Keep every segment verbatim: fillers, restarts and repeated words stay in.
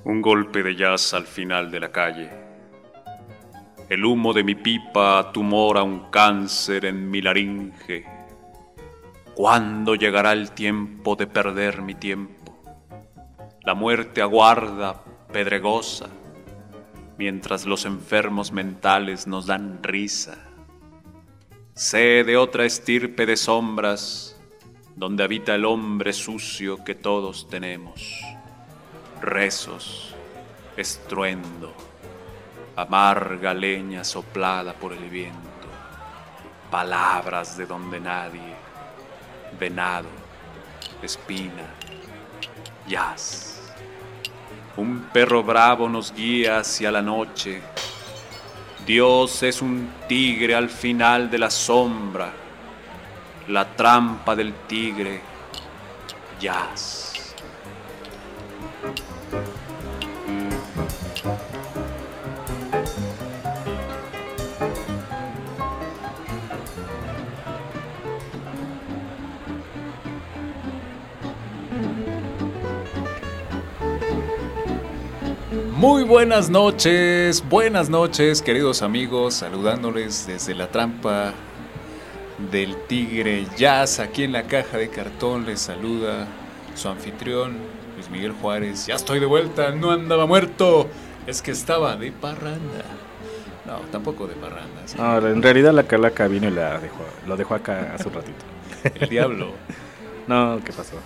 Un golpe de jazz al final de la calle. El humo de mi pipa tumora un cáncer en mi laringe. ¿Cuándo llegará el tiempo de perder mi tiempo? La muerte aguarda, pedregosa, mientras los enfermos mentales nos dan risa. Sé de otra estirpe de sombras, donde habita el hombre sucio que todos tenemos. Rezos, estruendo, amarga leña soplada por el viento, palabras de donde nadie, venado, espina, jazz. Un perro bravo nos guía hacia la noche. Dios es un tigre al final de la sombra, la trampa del tigre, jazz. Muy buenas noches, buenas noches queridos amigos, saludándoles desde la trampa del tigre jazz. Aquí en la caja de cartón les saluda su anfitrión Luis Miguel Juárez. Ya estoy de vuelta, no andaba muerto, es que estaba de parranda. No, tampoco de parranda. ¿Sí? No, en realidad la calaca vino y la dejó, lo dejó acá hace un ratito. El diablo. No, ¿qué pasó?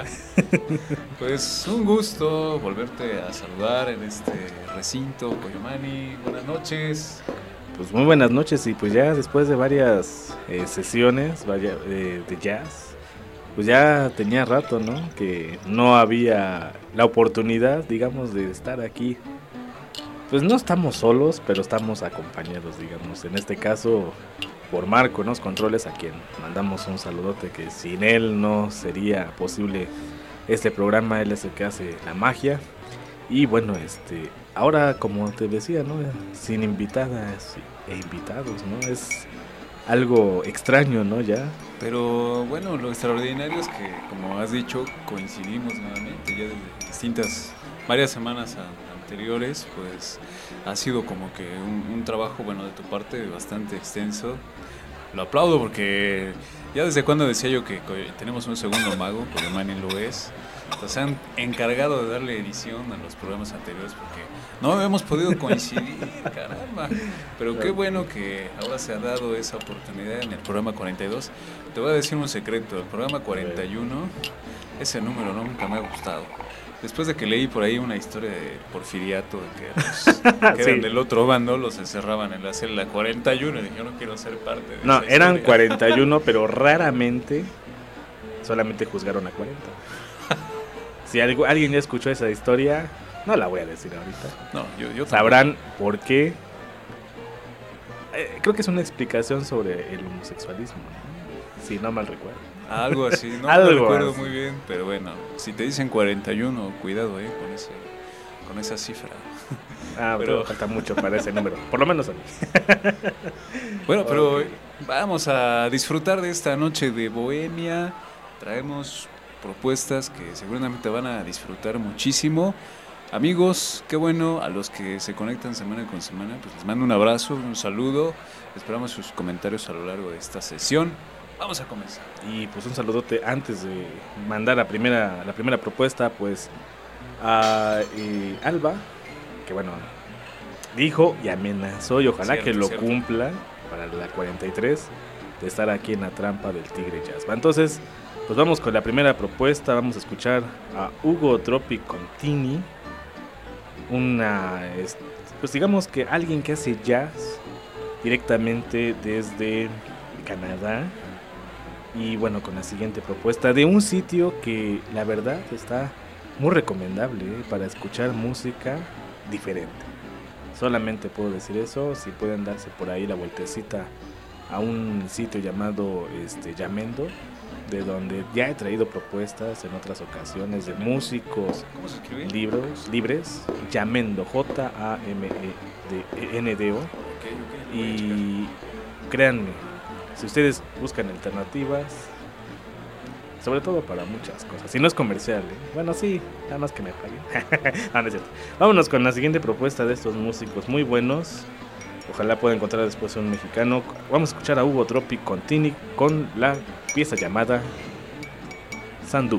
Pues un gusto volverte a saludar en este recinto, Coyomani. Buenas noches. Pues muy buenas noches y pues ya después de varias eh, sesiones vaya, eh, de jazz, pues ya tenía rato, ¿no? Que no había la oportunidad, digamos, de estar aquí. Pues no estamos solos, pero estamos acompañados, digamos. En este caso, por Marco, ¿no? Los controles, a quien mandamos un saludote, que sin él no sería posible este programa. Él es el que hace la magia. Y bueno, este ahora, como te decía, ¿no? Sin invitadas e invitados, ¿no? Es algo extraño, ¿no? Ya. Pero bueno, lo extraordinario es que, como has dicho, coincidimos nuevamente ya desde distintas, varias semanas a, anteriores, pues ha sido como que un, un trabajo, bueno, de tu parte bastante extenso. Lo aplaudo porque ya desde cuando decía yo que tenemos un segundo mago, Coyomani lo es. Entonces se han encargado de darle edición a los programas anteriores porque no habíamos podido coincidir, caramba. Pero qué bueno que ahora se ha dado esa oportunidad en el programa cuarenta y dos. Te voy a decir un secreto, el programa cuarenta y uno, ese número nunca me ha gustado. Después de que leí por ahí una historia de porfiriato, de que los que sí. eran del otro bando, los encerraban en la celda cuarenta y uno, y dije, yo no quiero ser parte de no, esa eran historia. cuarenta y uno, pero raramente solamente juzgaron a cuarenta. Si algo, alguien ya escuchó esa historia, no la voy a decir ahorita. No, yo, yo sabrán por qué. Eh, creo que es una explicación sobre el homosexualismo, ¿no? Si no mal recuerdo. Algo así, no Algo me recuerdo así. muy bien, pero bueno, si te dicen cuarenta y uno, cuidado eh, con, ese, con esa cifra. Ah, pero, pero falta mucho para ese número, por lo menos a mí. Bueno, pero okay. Vamos a disfrutar de esta noche de bohemia. Traemos propuestas que seguramente van a disfrutar muchísimo. Amigos, qué bueno, a los que se conectan semana con semana, pues les mando un abrazo, un saludo. Esperamos sus comentarios a lo largo de esta sesión. Vamos a comenzar. Y pues un saludote antes de mandar la primera, la primera propuesta, pues a eh, Alba, que bueno, dijo y amenazó y ojalá cierto, que lo cierto. cumpla para la cuarenta y tres de estar aquí en la trampa del Tigre Jazz. Entonces, pues vamos con la primera propuesta. Vamos a escuchar a Ugo Tropi Contini, una, pues digamos que alguien que hace jazz directamente desde Canadá. Y bueno, con la siguiente propuesta de un sitio que la verdad está muy recomendable ¿eh? para escuchar música diferente. Solamente puedo decir eso. Si pueden darse por ahí la vueltecita a un sitio llamado este, Yamendo, de donde ya he traído propuestas en otras ocasiones de músicos libros, libres. Yamendo, J A M E N D O. Okay, okay, y créanme, si ustedes buscan alternativas, sobre todo para muchas cosas. Si no es comercial, ¿eh? Bueno, sí, nada más que me paguen. Ah, no es cierto. Vámonos con la siguiente propuesta de estos músicos muy buenos. Ojalá pueda encontrar después un mexicano. Vamos a escuchar a Hugo Tropic con Tini con la pieza llamada Sandú.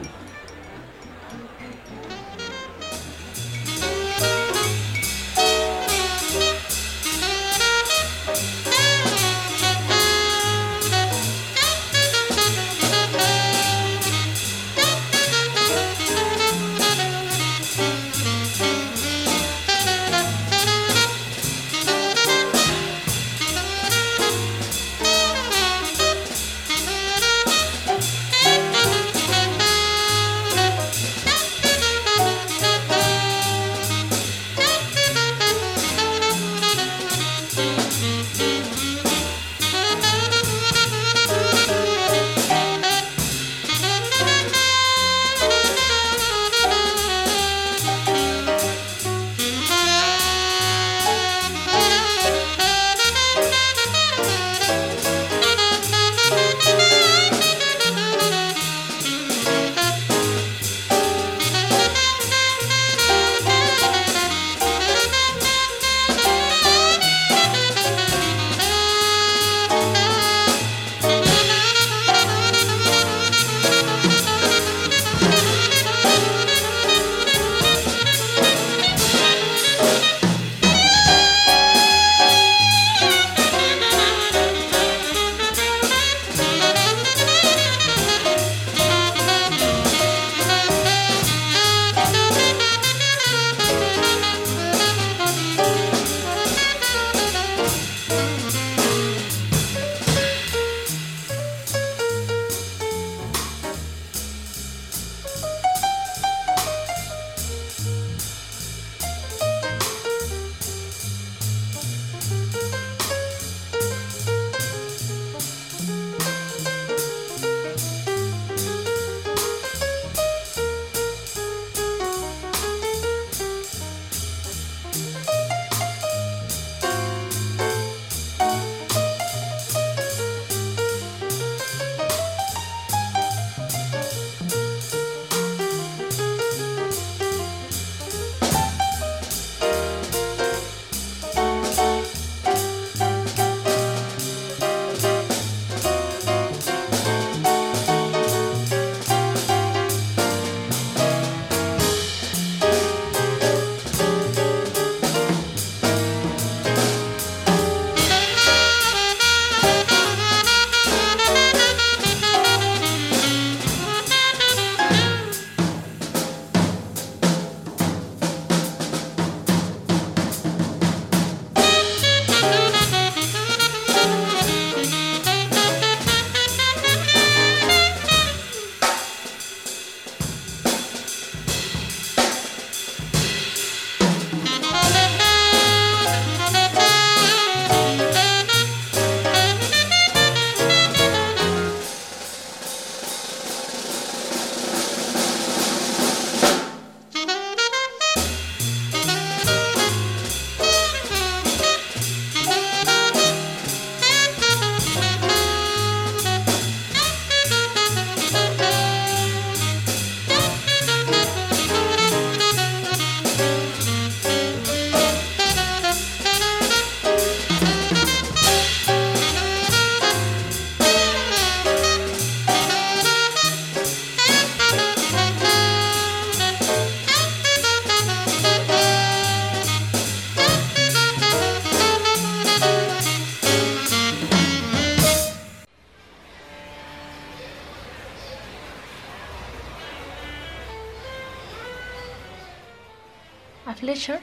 A Fletcher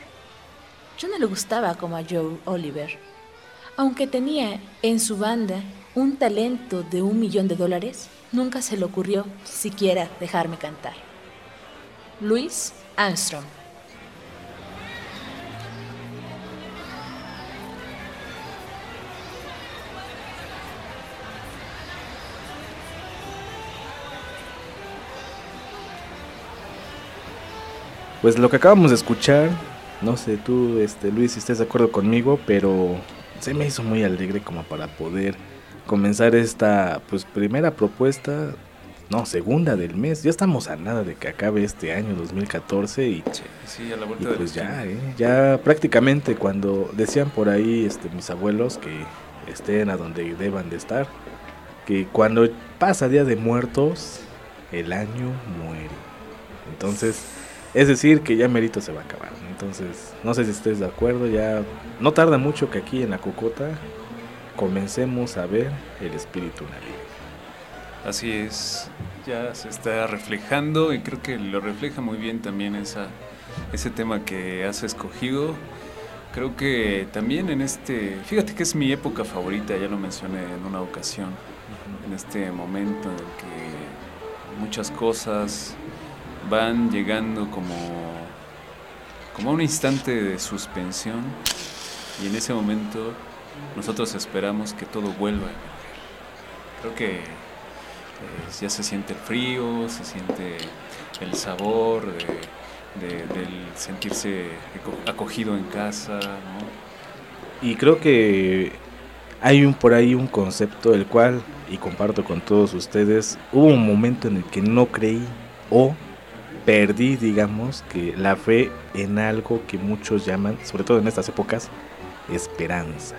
yo no le gustaba como a Joe Oliver. Aunque tenía en su banda un talento de un millón de dólares, nunca se le ocurrió siquiera dejarme cantar. Louis Armstrong. Pues lo que acabamos de escuchar, no sé tú, este, Luis, si estés de acuerdo conmigo, pero se me hizo muy alegre como para poder comenzar esta pues primera propuesta no, segunda del mes. Ya estamos a nada de que acabe este año dos mil catorce y, Sí, sí, a la vuelta y de pues la ya, esquina. eh, ya prácticamente cuando decían por ahí este, mis abuelos que estén a donde deban de estar, que cuando pasa Día de Muertos, el año muere. Entonces, es decir, que ya merito se va a acabar. Entonces, no sé si estés de acuerdo, ya no tarda mucho que aquí en la Cocota comencemos a ver el espíritu navideño. Así es, ya se está reflejando y creo que lo refleja muy bien también esa, ese tema que has escogido. Creo que también en este, fíjate que es mi época favorita, ya lo mencioné en una ocasión, en este momento en el que muchas cosas van llegando como, como a un instante de suspensión y en ese momento nosotros esperamos que todo vuelva a emerger. Creo que eh, ya se siente el frío, se siente el sabor de, de, del sentirse acogido en casa, ¿no? Y creo que hay un por ahí un concepto el cual, y comparto con todos ustedes, hubo un momento en el que no creí o perdí, digamos, que la fe en algo que muchos llaman, sobre todo en estas épocas, esperanza.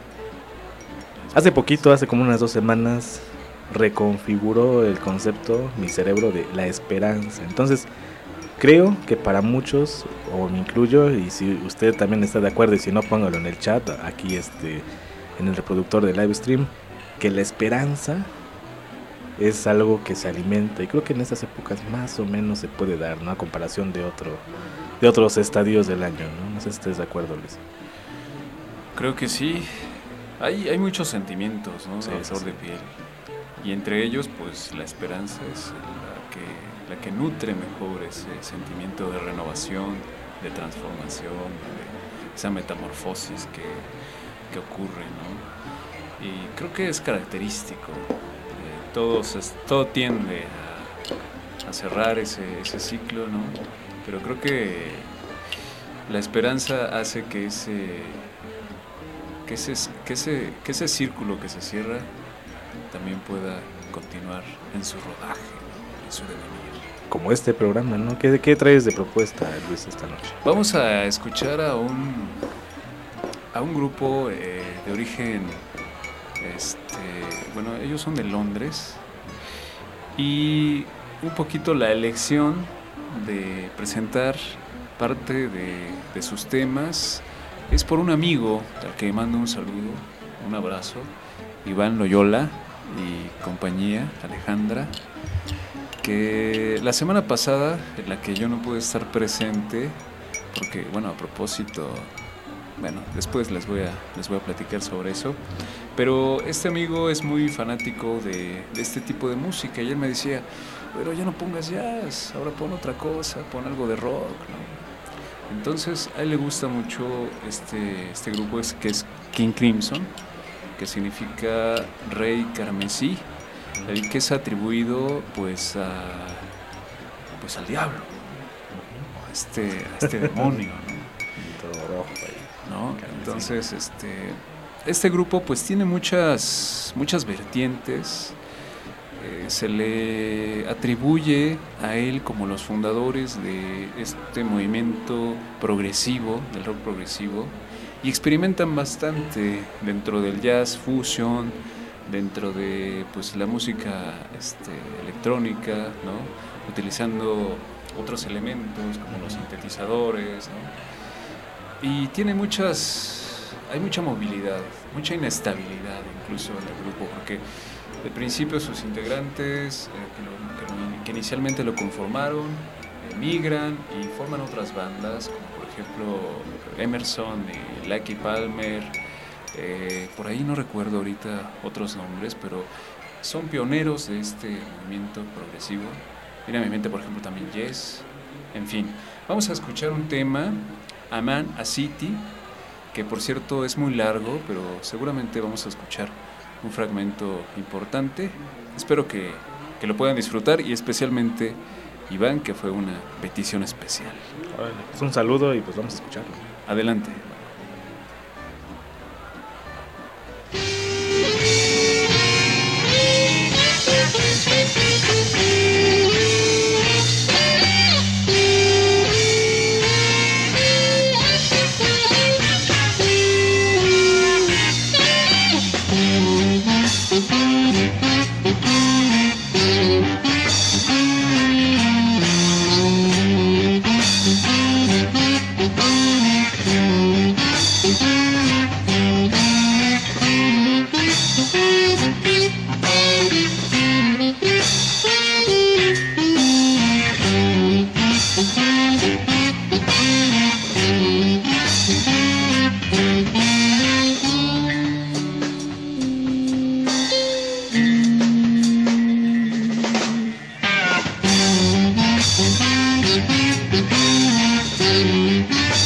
Hace poquito, hace como unas dos semanas, reconfiguró el concepto, mi cerebro, de la esperanza. Entonces, creo que para muchos, o me incluyo, y si usted también está de acuerdo, y si no, póngalo en el chat, aquí este, en el reproductor de live stream, que la esperanza es algo que se alimenta, y creo que en estas épocas más o menos se puede dar, ¿no? A comparación de otro, de otros estadios del año, ¿no? No sé si estés de acuerdo, Luis. Creo que sí. Hay, hay muchos sentimientos, ¿no? Sí, A flor sí. de piel. Y entre ellos, pues la esperanza es la que, la que nutre mejor ese sentimiento de renovación, de transformación, de esa metamorfosis que, que ocurre, ¿no? Y creo que es característico. Eh, todos es- todo tiende a, a cerrar ese, ese ciclo, ¿no? Pero creo que la esperanza hace que ese, que ese, que ese, que ese círculo que se cierra también pueda continuar en su rodaje, ¿no? En su devenir. Como este programa, ¿no? ¿Qué, qué traes de propuesta, Luis, esta noche? Vamos a escuchar a un a un grupo eh, de origen, este, bueno, ellos son de Londres y un poquito la elección de presentar parte de, de sus temas es por un amigo al que mando un saludo, un abrazo, Iván Loyola y compañía, Alejandra, que la semana pasada, en la que yo no pude estar presente, porque, bueno, a propósito, bueno, después les voy a, les voy a platicar sobre eso, pero este amigo es muy fanático de, de este tipo de música y él me decía, pero ya no pongas jazz, ahora pon otra cosa, pon algo de rock, ¿no? Entonces a él le gusta mucho este, este grupo es, que es King Crimson, que significa Rey Carmesí, el que es atribuido pues a pues al diablo, a este, a este demonio, ¿no? Todo rojo ahí. ¿No? Carmesí. Entonces este este grupo pues tiene muchas muchas vertientes. Eh, se le atribuye a él como los fundadores de este movimiento progresivo, del rock progresivo, y experimentan bastante dentro del jazz fusion, dentro de pues la música este, electrónica, ¿no? Utilizando otros elementos como los sintetizadores, ¿no? Y tiene muchas, hay mucha movilidad, mucha inestabilidad incluso en el grupo, porque de principio sus integrantes, eh, que, lo, que, lo, que inicialmente lo conformaron, emigran y forman otras bandas, como por ejemplo Emerson y Lucky Palmer, eh, por ahí no recuerdo ahorita otros nombres, pero son pioneros de este movimiento progresivo. Viene a mi mente por ejemplo también Yes, en fin. Vamos a escuchar un tema, A Man, a City, que por cierto es muy largo, pero seguramente vamos a escuchar un fragmento importante. Espero que, que lo puedan disfrutar y especialmente Iván, que fue una petición especial. Órale, pues un saludo y pues vamos a escucharlo. Adelante. Thank you.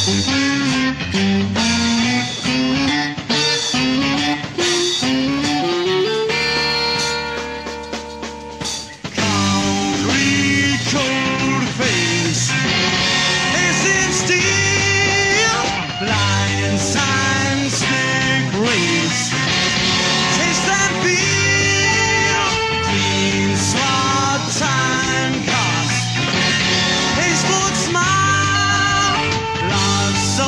Time cost. Hey, sports smile, loves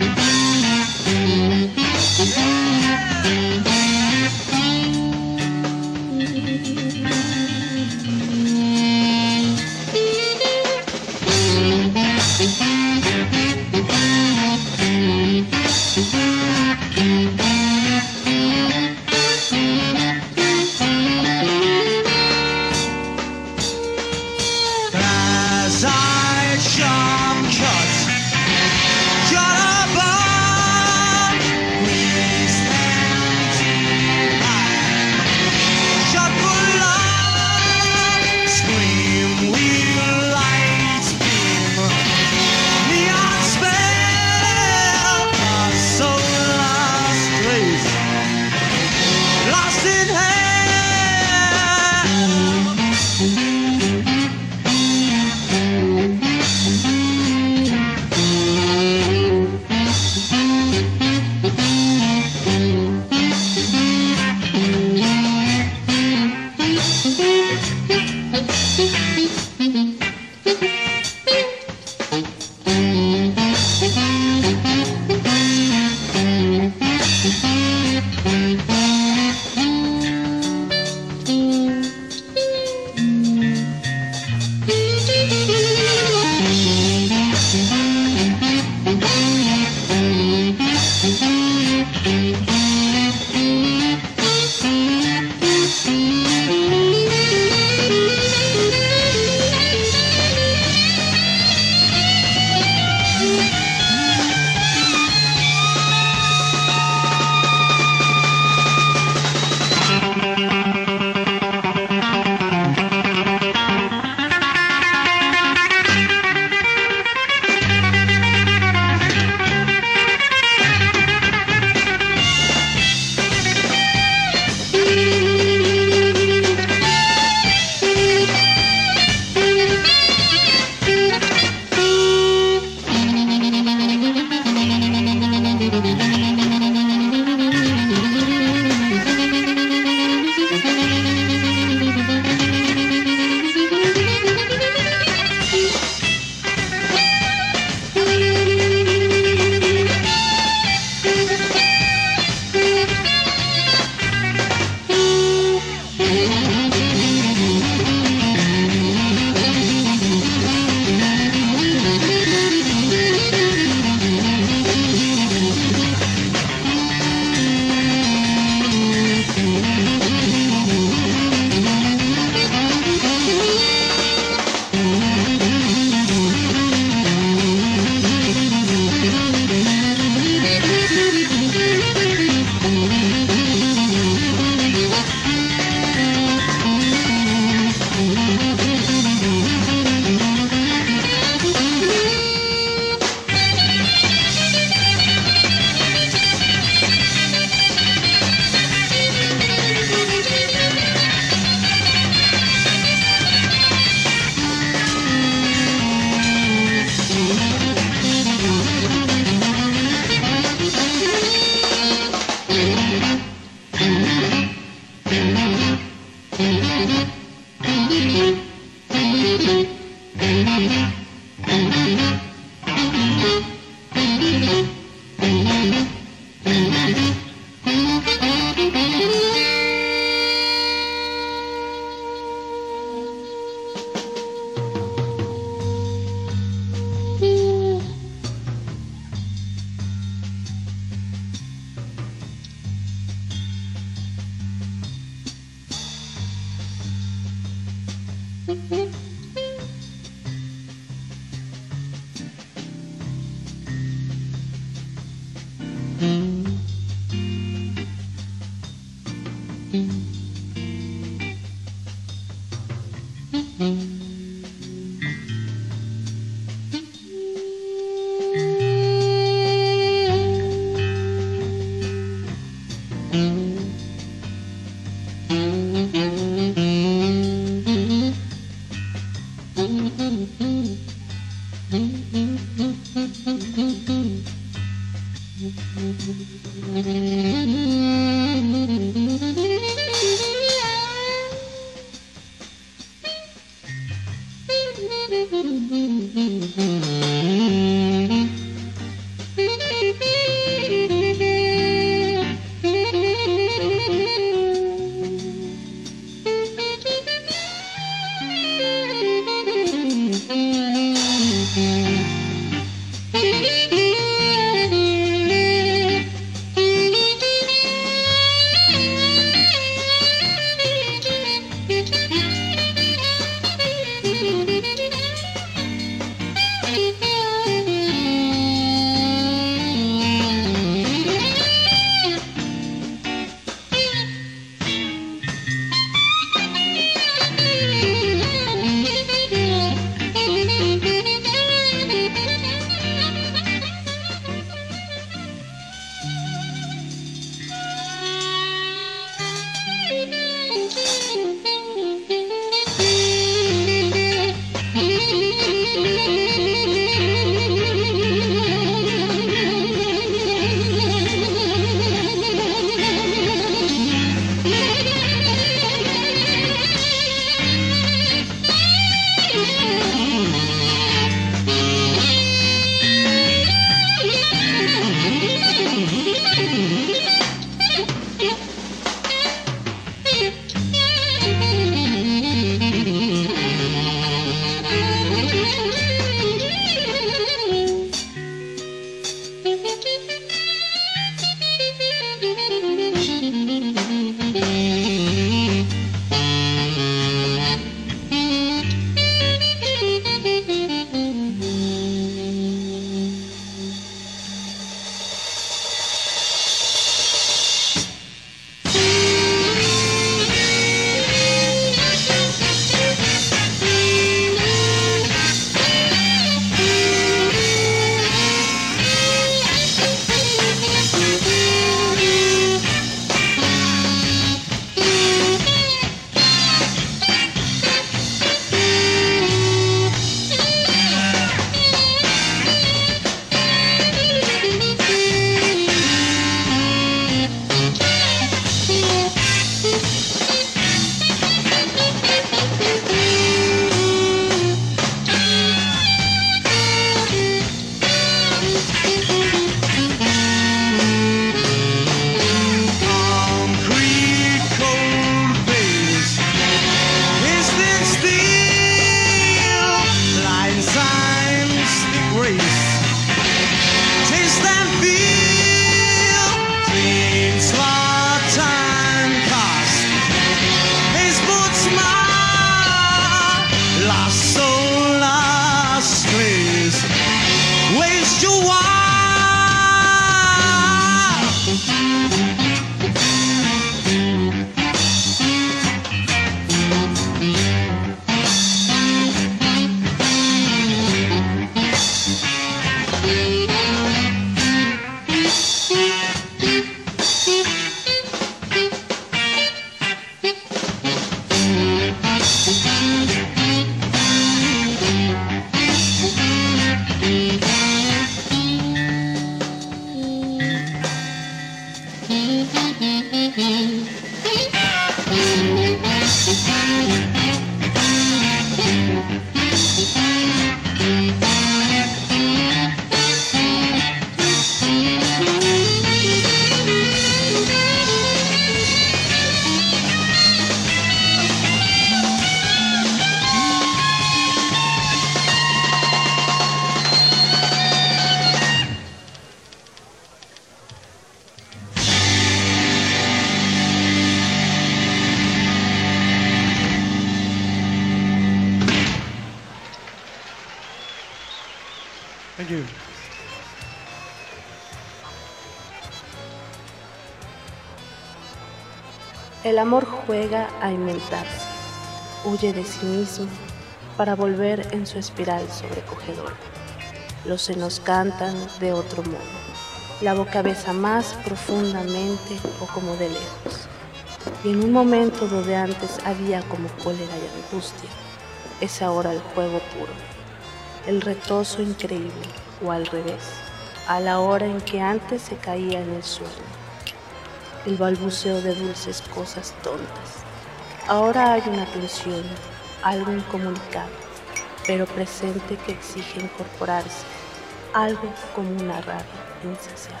El amor juega a inventarse, huye de sí mismo para volver en su espiral sobrecogedora. Los senos cantan de otro modo, la boca besa más profundamente o como de lejos. Y en un momento donde antes había como cólera y angustia, es ahora el juego puro, el retozo increíble, o al revés, a la hora en que antes se caía en el sueño. El balbuceo de dulces cosas tontas. Ahora hay una tensión, algo incomunicado, pero presente que exige incorporarse, algo como una rabia insaciable.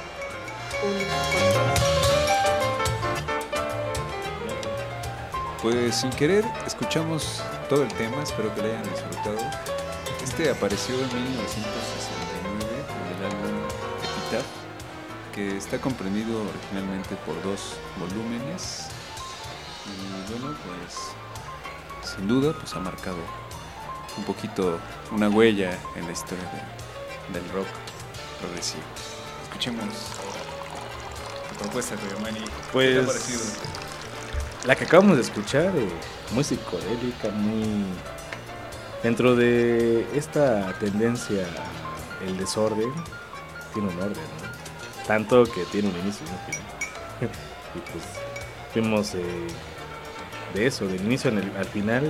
Pues sin querer escuchamos todo el tema, espero que lo hayan disfrutado. Este apareció en mil novecientos sesenta y nueve en el álbum Epitaph, que está comprendido originalmente por dos volúmenes y bueno, pues sin duda pues ha marcado un poquito una huella en la historia de, del rock progresivo. Escuchemos la propuesta de Giovanni. Pues, ¿Qué te ha parecido? La que acabamos de escuchar, eh, muy psicodélica, muy dentro de esta tendencia el desorden, tiene un orden, ¿no? Tanto que tiene un inicio y un final. Y pues fuimos eh, de eso, del inicio en el, al final,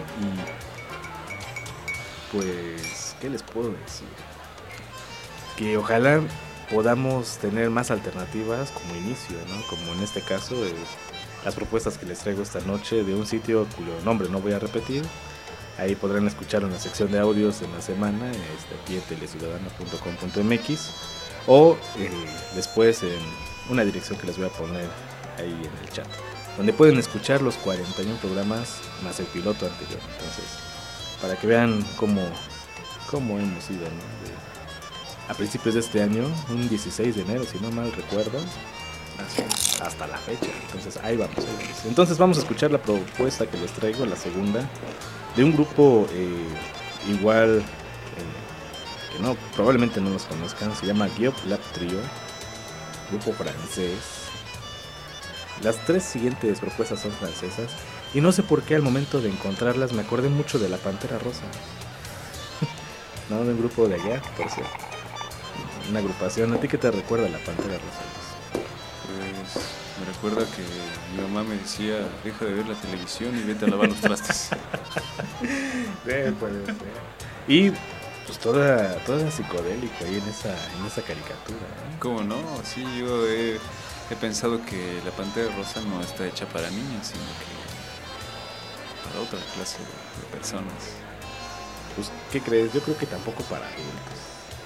y pues, ¿qué les puedo decir? Que ojalá podamos tener más alternativas como inicio, ¿no? Como en este caso, eh, las propuestas que les traigo esta noche de un sitio cuyo nombre no voy a repetir. Ahí podrán escuchar en la sección de audios en la semana, este, aquí en teleciudadana punto com punto m x, o eh, después en una dirección que les voy a poner ahí en el chat, donde pueden escuchar los cuarenta y uno programas más el piloto anterior. Entonces, para que vean cómo, cómo hemos ido, ¿no? De, a principios de este año, un dieciséis de enero, si no mal recuerdo, hasta la fecha. Entonces ahí vamos, ahí vamos. Entonces vamos a escuchar la propuesta que les traigo, la segunda, de un grupo eh, igual, eh, que no, probablemente no los conozcan, se llama Giop Lab Trio, grupo francés. Las tres siguientes propuestas son francesas, y no sé por qué al momento de encontrarlas me acordé mucho de la Pantera Rosa. No, de un grupo de allá, por cierto. Una agrupación. ¿A ti qué te recuerda la Pantera Rosa? Pues me recuerda que mi mamá me decía, deja de ver la televisión y vete a lavar los trastes. Sí, puede ser. Y pues toda, toda psicodélico ahí en esa, en esa caricatura, ¿no? ¿Cómo no? Sí, yo he, he pensado que la Pantera Rosa no está hecha para niños, sino que para otra clase de, de personas. Pues, ¿qué crees? Yo creo que tampoco para adultos.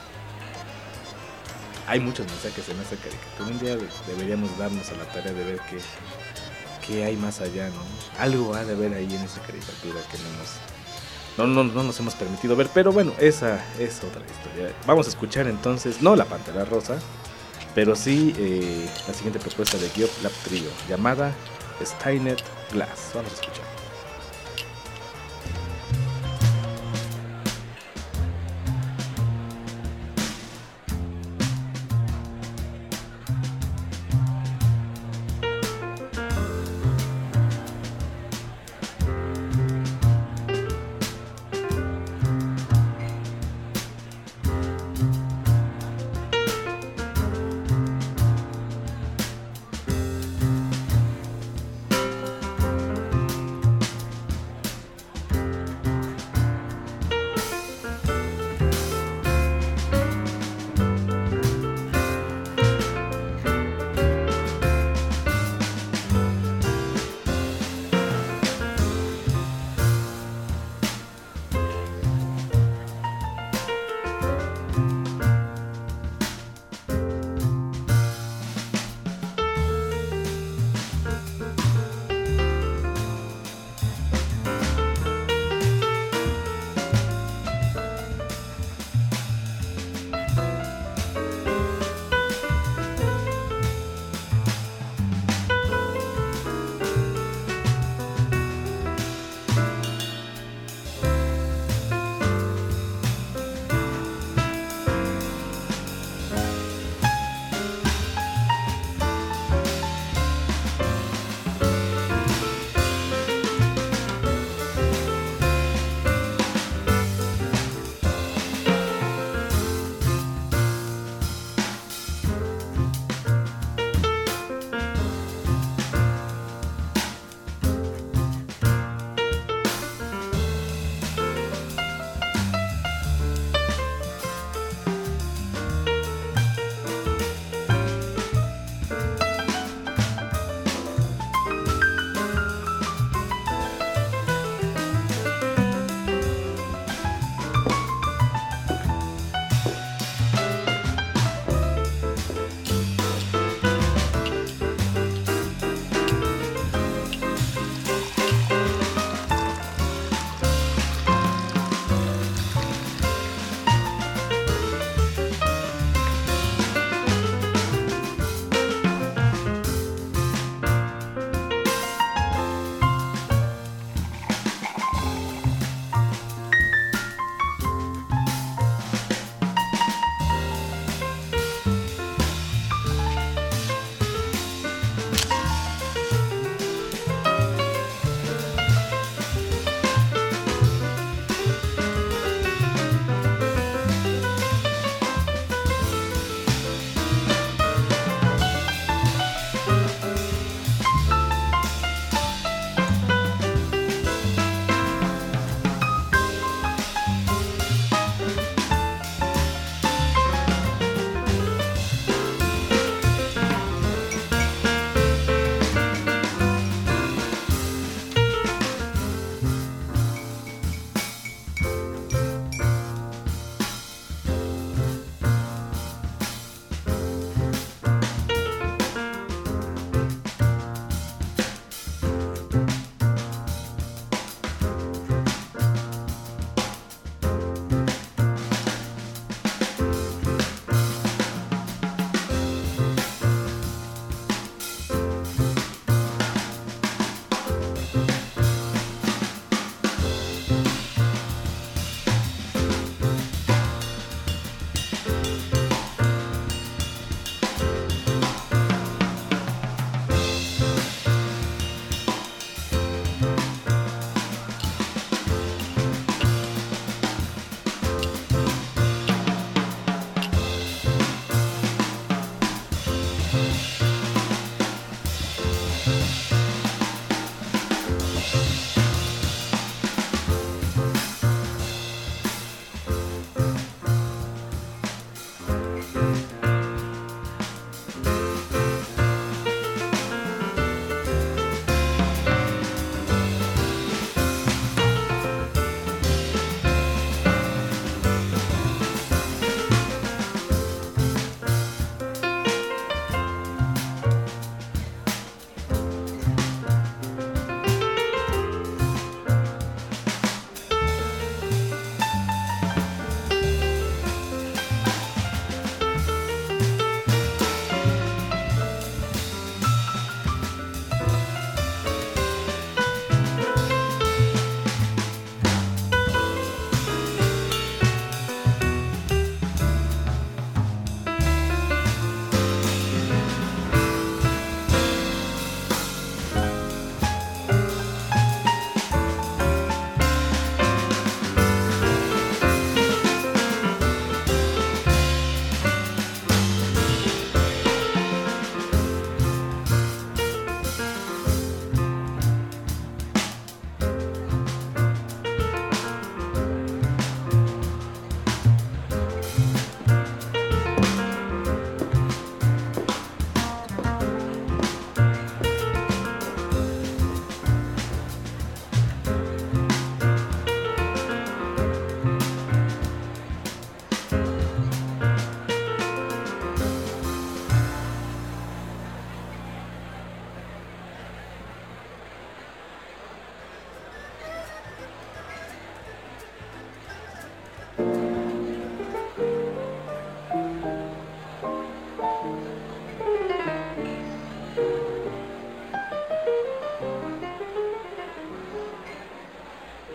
Hay muchos mensajes en esa caricatura. Un día deberíamos darnos a la tarea de ver qué, qué hay más allá, ¿no? Algo ha de haber ahí en esa caricatura que no nos, no, no, no nos hemos permitido ver. Pero bueno, esa es otra historia. Vamos a escuchar entonces, no la Pantera Rosa, pero sí eh, la siguiente propuesta de Giop Lab Trio, llamada Stained Glass. Vamos a escuchar.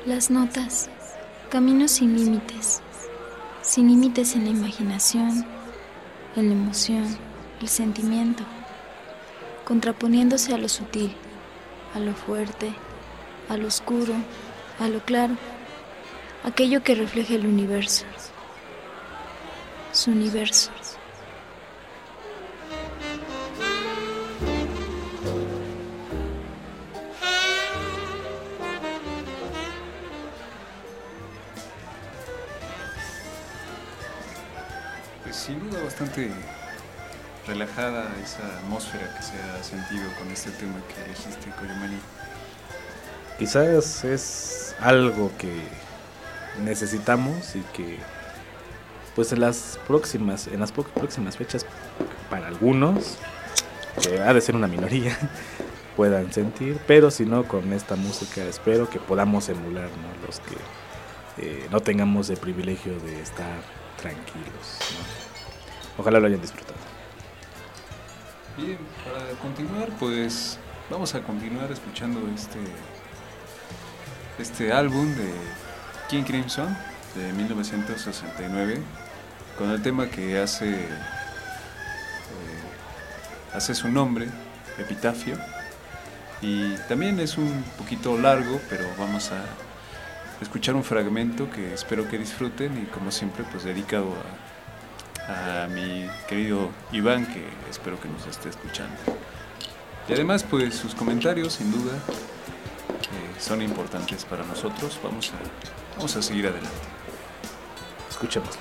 Las notas, caminos sin límites, sin límites en la imaginación, en la emoción, el sentimiento, contraponiéndose a lo sutil, a lo fuerte, a lo oscuro, a lo claro, aquello que refleja el universo, su universo. Pues sin duda bastante relajada esa atmósfera que se ha sentido con este tema que elegiste, Coyomani. Quizás es algo que necesitamos y que pues en las próximas en las po- próximas fechas para algunos, que ha de ser una minoría, puedan sentir, pero si no, con esta música espero que podamos emular, ¿no? Los que eh, no tengamos el privilegio de estar tranquilos, ¿no? Ojalá lo hayan disfrutado. Bien, para continuar, pues vamos a continuar escuchando este este álbum de King Crimson de mil novecientos sesenta y nueve, con el tema que hace eh, hace su nombre, Epitafio, y también es un poquito largo, pero vamos a escuchar un fragmento que espero que disfruten y como siempre pues dedicado a, a mi querido Iván, que espero que nos esté escuchando. Y además pues sus comentarios sin duda eh, son importantes para nosotros. Vamos a, vamos a seguir adelante. Escuchémoslo.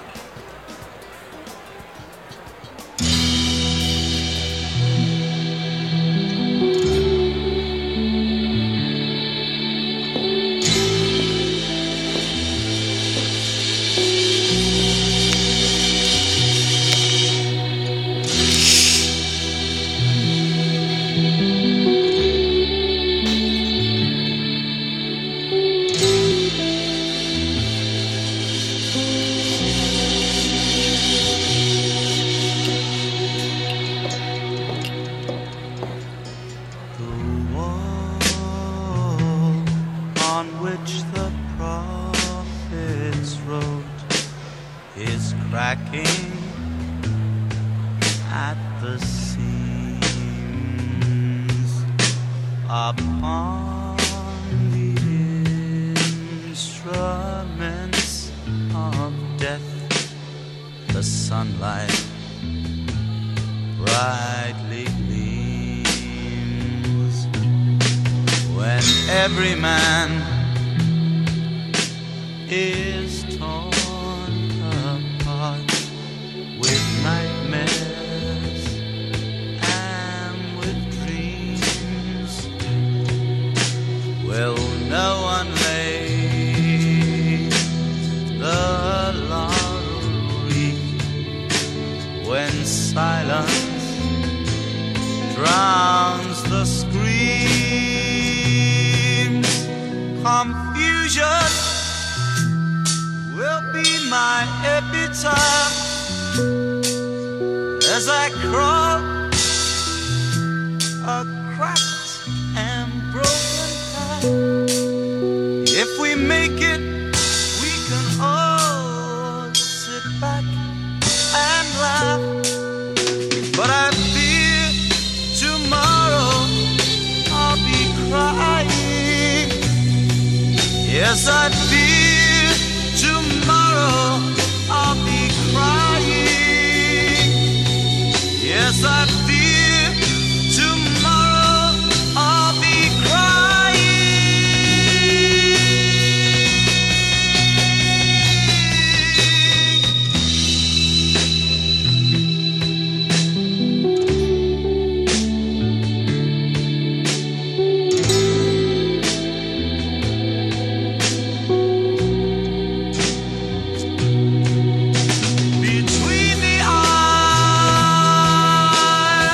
Between the eyes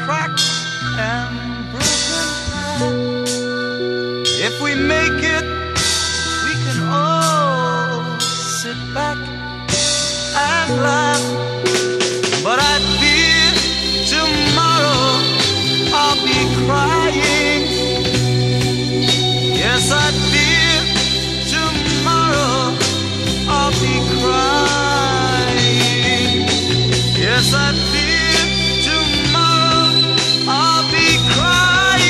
cracked and broken path. If we make it, we can all sit back and laugh. But I fear tomorrow I'll be crying. Yes, I fear tomorrow I'll be crying. Yes, I fear tomorrow I'll be crying.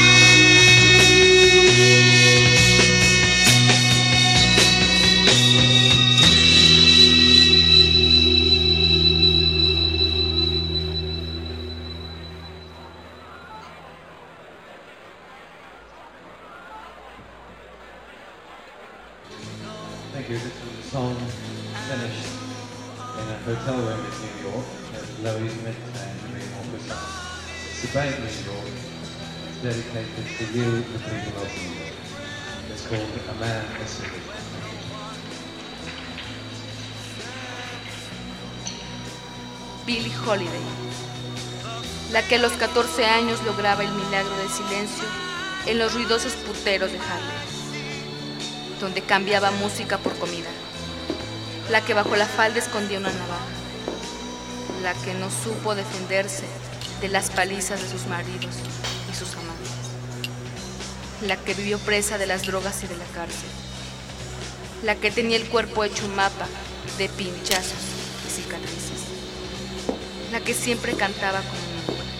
Thank you. This was a song finished in a hotel room in New York at Loews Midtown, to be more precise. It's about New York. It's dedicated to you, the people of New York. It's called A Man, a City. Billie Holiday, la que a los catorce años lograba el milagro del silencio en los ruidosos puteros de Harlem, donde cambiaba música por comida, la que bajo la falda escondía una navaja, la que no supo defenderse de las palizas de sus maridos y sus amantes, la que vivió presa de las drogas y de la cárcel, la que tenía el cuerpo hecho un mapa de pinchazos y cicatrices, la que siempre cantaba como ninguna.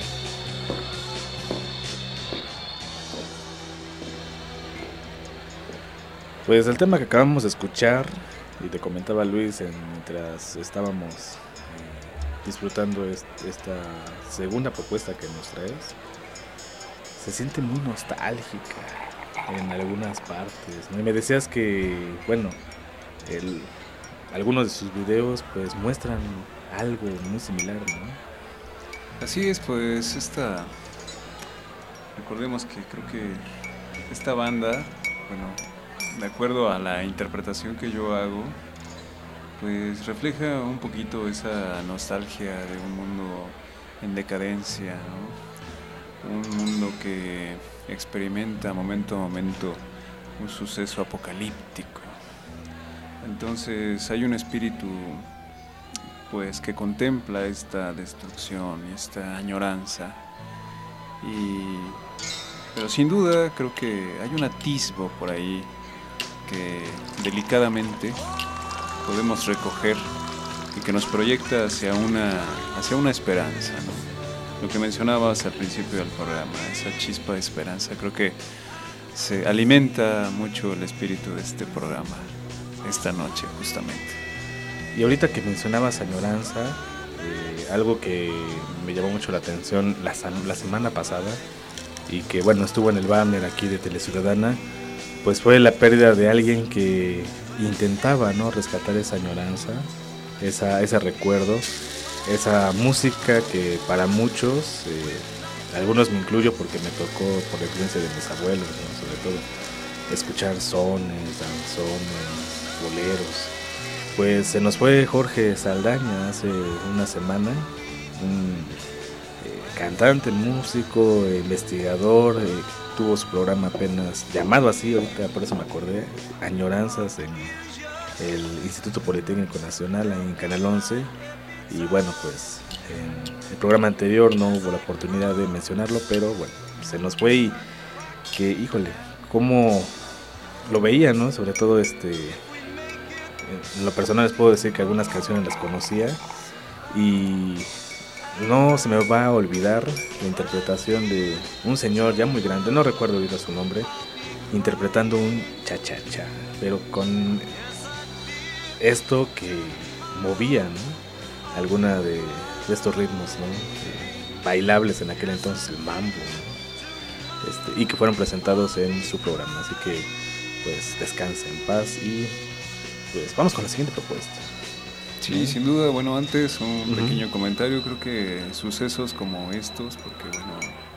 Pues el tema que acabamos de escuchar, y te comentaba Luis en, mientras estábamos eh, disfrutando est, esta segunda propuesta que nos traes, se siente muy nostálgica en algunas partes, ¿no? Y me decías que, bueno, el, algunos de sus videos pues muestran algo muy similar, ¿no? Así es, pues esta, recordemos que creo que esta banda, bueno, de acuerdo a la interpretación que yo hago, pues refleja un poquito esa nostalgia de un mundo en decadencia, ¿no? Un mundo que experimenta momento a momento un suceso apocalíptico. Entonces hay un espíritu pues que contempla esta destrucción y esta añoranza, y pero sin duda creo que hay un atisbo por ahí que delicadamente podemos recoger y que nos proyecta hacia una, hacia una esperanza, ¿no? Lo que mencionabas al principio del programa, esa chispa de esperanza, creo que se alimenta mucho el espíritu de este programa esta noche justamente. Y ahorita que mencionabas añoranza, eh, algo que me llamó mucho la atención la, la semana pasada, y que bueno, estuvo en el banner aquí de Teleciudadana, pues fue la pérdida de alguien que intentaba, ¿no?, rescatar esa añoranza, esa, ese recuerdo, esa música que para muchos, eh, algunos me incluyo porque me tocó por la influencia de mis abuelos, ¿no?, sobre todo escuchar sones, danzones, boleros. Pues se nos fue Jorge Saldaña hace una semana, un eh, cantante, músico, investigador, eh, tuvo su programa apenas llamado así, ahorita por eso me acordé, Añoranzas, en el Instituto Politécnico Nacional, ahí en Canal once, y bueno, pues en el programa anterior no hubo la oportunidad de mencionarlo, pero bueno, se nos fue, y que, híjole, cómo lo veía, ¿no? Sobre todo este, en lo personal les puedo decir que algunas canciones las conocía, y no se me va a olvidar la interpretación de un señor ya muy grande, no recuerdo ahorita su nombre, interpretando un cha-cha-cha, pero con esto que movía, ¿no?, alguna de, de estos ritmos, ¿no?, eh, bailables en aquel entonces, el mambo, ¿no?, este, y que fueron presentados en su programa. Así que pues descansa en paz, y pues vamos con la siguiente propuesta. Sí, ¿sí? Sin duda. Bueno, antes un uh-huh. pequeño comentario. Creo que sucesos como estos, porque bueno,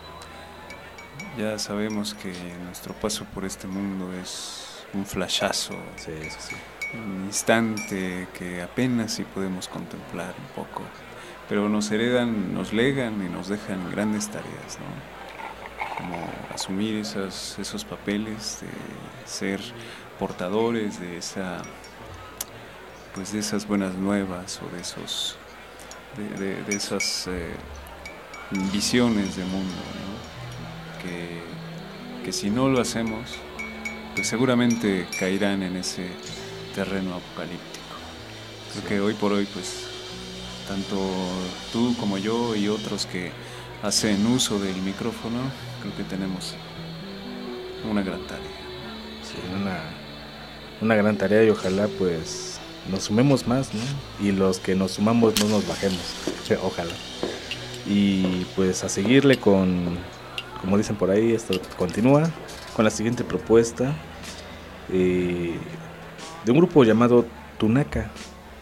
ya sabemos que nuestro paso por este mundo es un flashazo, sí, sí, sí. un instante que apenas si podemos contemplar un poco, pero nos heredan, nos legan y nos dejan grandes tareas, ¿no? Como asumir esas, esos papeles, de ser portadores de esa, pues de esas buenas nuevas o de esos, de, de, de esas eh, visiones de mundo, ¿no? Que, que si no lo hacemos, pues seguramente caerán en ese terreno apocalíptico. Creo que hoy por hoy, pues, tanto tú como yo y otros que hacen uso del micrófono, creo que tenemos una gran tarea. Sí, una, una gran tarea y ojalá pues nos sumemos más, ¿no? Y los que nos sumamos no nos bajemos, ojalá. Y pues a seguirle con, como dicen por ahí, esto continúa con la siguiente propuesta eh, de un grupo llamado Tunaka,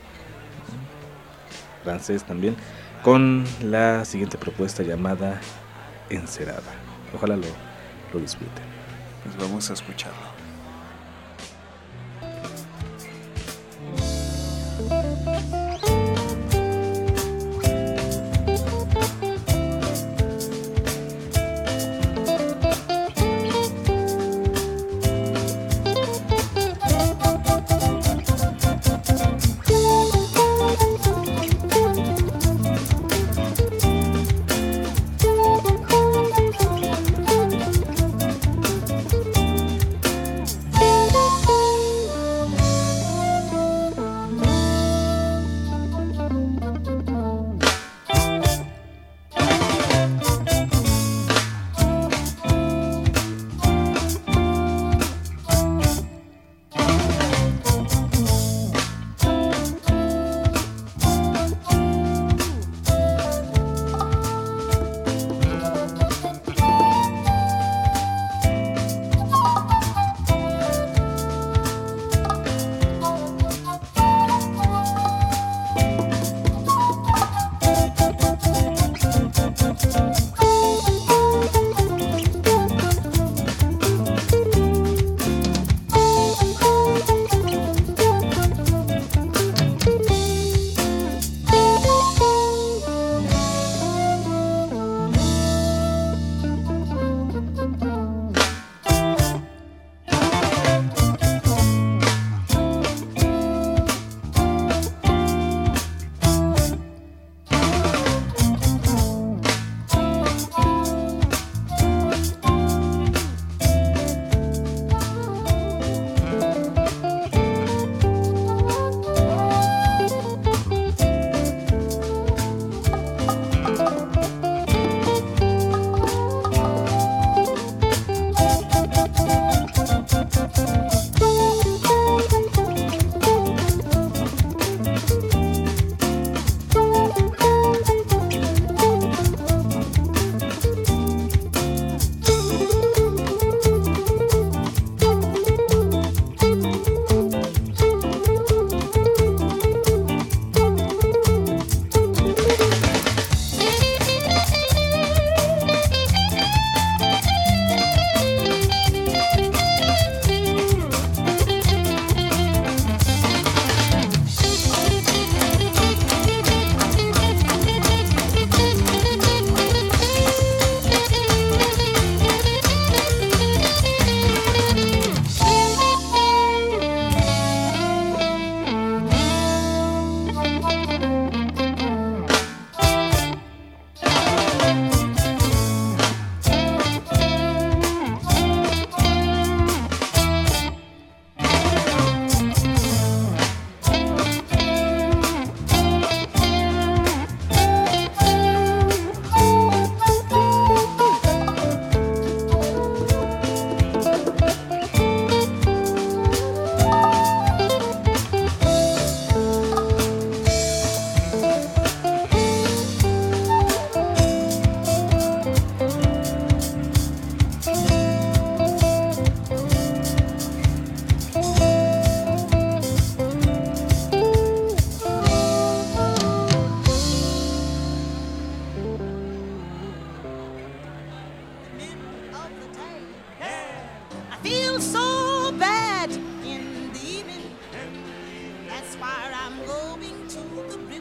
francés también, con la siguiente propuesta llamada Encerada. Ojalá lo, lo disfruten. Pues vamos a escucharlo.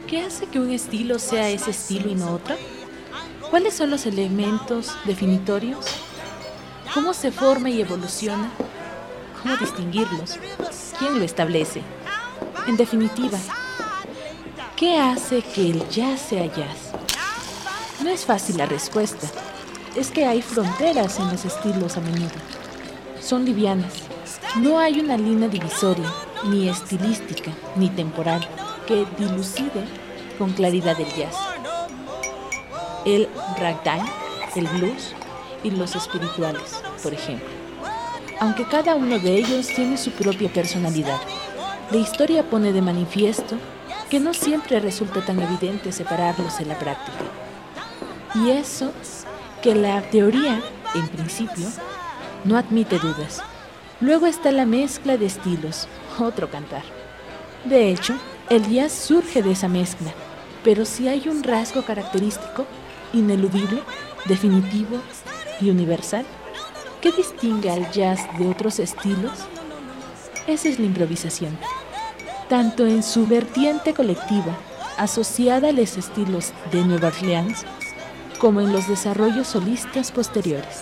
¿Qué hace que un estilo sea ese estilo y no otro? ¿Cuáles son los elementos definitorios? ¿Cómo se forma y evoluciona? ¿Cómo distinguirlos? ¿Quién lo establece? En definitiva, ¿qué hace que el jazz sea jazz? No es fácil la respuesta. Es que hay fronteras en los estilos a menudo. Son livianas. No hay una línea divisoria, ni estilística, ni temporal, que dilucide con claridad el jazz. El ragtime, el blues y los espirituales, por ejemplo. Aunque cada uno de ellos tiene su propia personalidad, la historia pone de manifiesto que no siempre resulta tan evidente separarlos en la práctica. Y eso que la teoría, en principio, no admite dudas. Luego está la mezcla de estilos, otro cantar. De hecho, el jazz surge de esa mezcla, pero si hay un rasgo característico, ineludible, definitivo y universal, ¿qué distingue al jazz de otros estilos? Esa es la improvisación, tanto en su vertiente colectiva, asociada a los estilos de Nueva Orleans, como en los desarrollos solistas posteriores.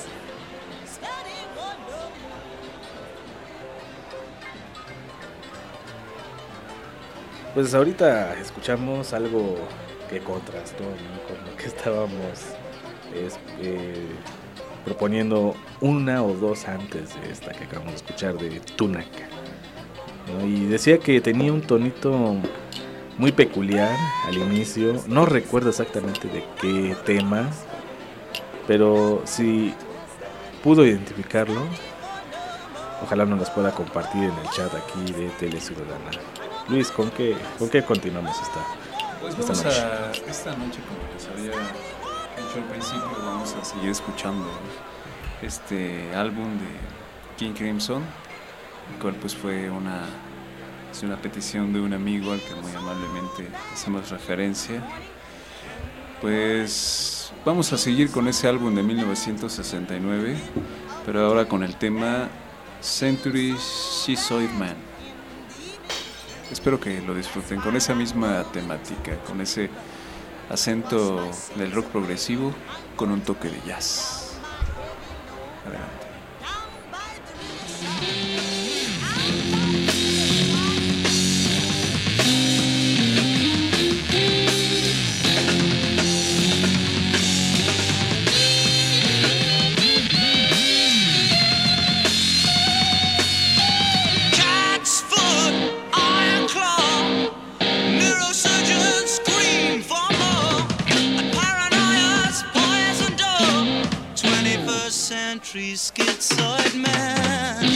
Pues ahorita escuchamos algo que contrastó, ¿no?, con lo que estábamos es, eh, proponiendo una o dos antes de esta que acabamos de escuchar, de Tunaca, ¿no? Y decía que tenía un tonito muy peculiar al inicio. No recuerdo exactamente de qué tema, pero si pudo identificarlo, ojalá nos los pueda compartir en el chat aquí de Tele Ciudadana. Luis, ¿con qué, con qué continuamos esta, pues esta vamos noche? A, esta noche, como les había dicho al principio, vamos a seguir escuchando este álbum de King Crimson, el cual pues fue una, es una petición de un amigo al que muy amablemente hacemos referencia. Pues vamos a seguir con ese álbum de mil novecientos sesenta y nueve, pero ahora con el tema Century Seaside Man. Espero que lo disfruten con esa misma temática, con ese acento del rock progresivo, con un toque de jazz. Adelante. Schizoid man.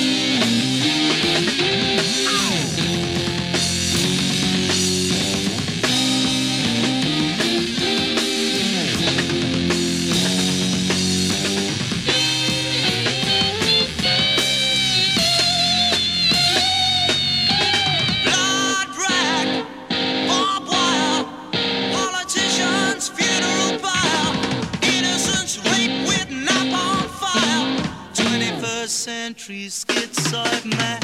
Blood rag, barbed wire, politicians, funeral pyre, innocents raped with napalm fire. twenty-first century schizoid man.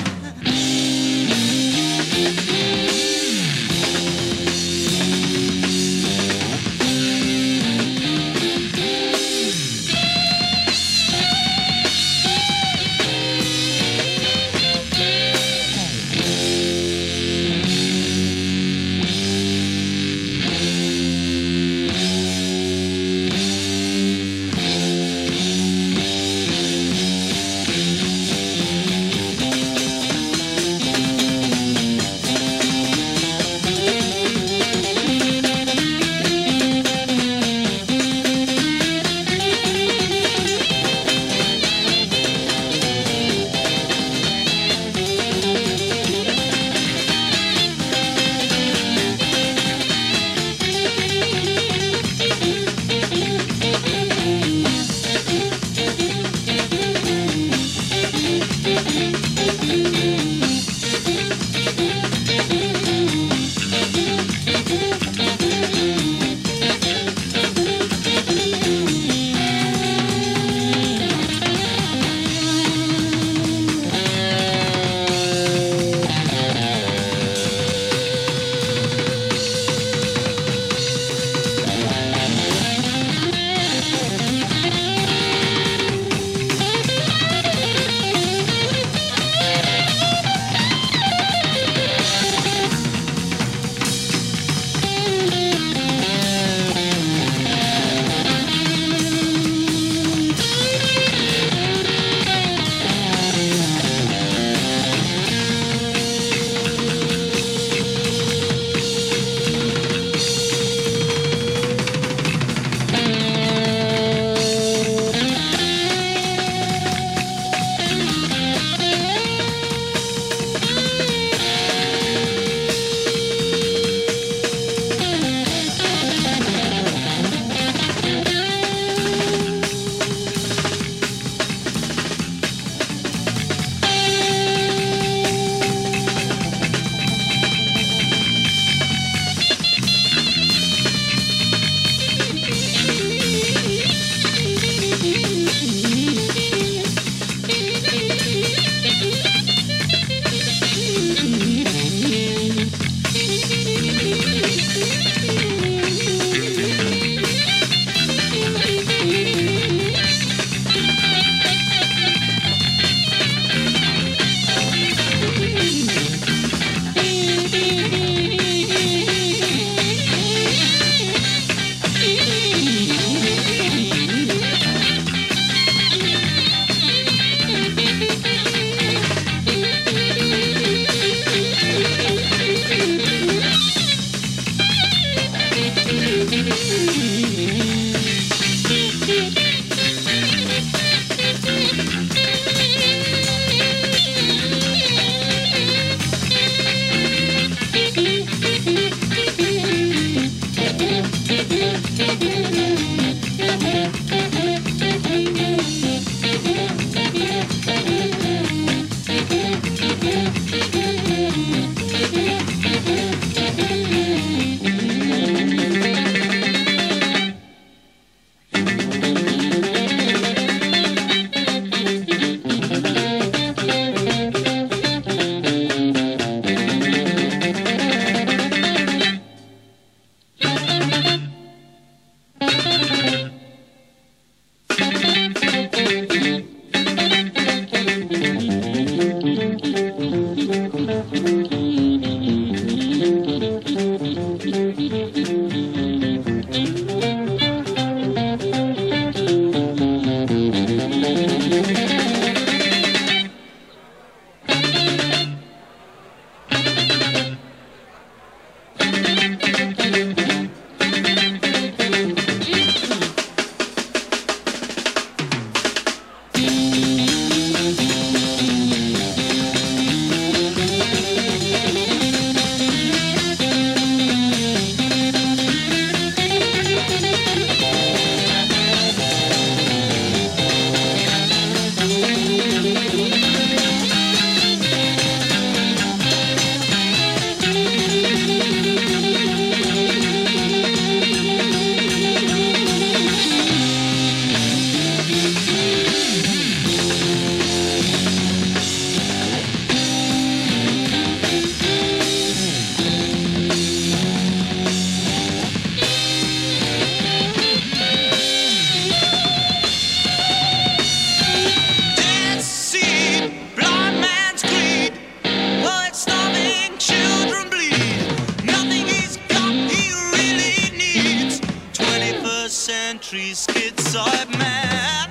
get mad.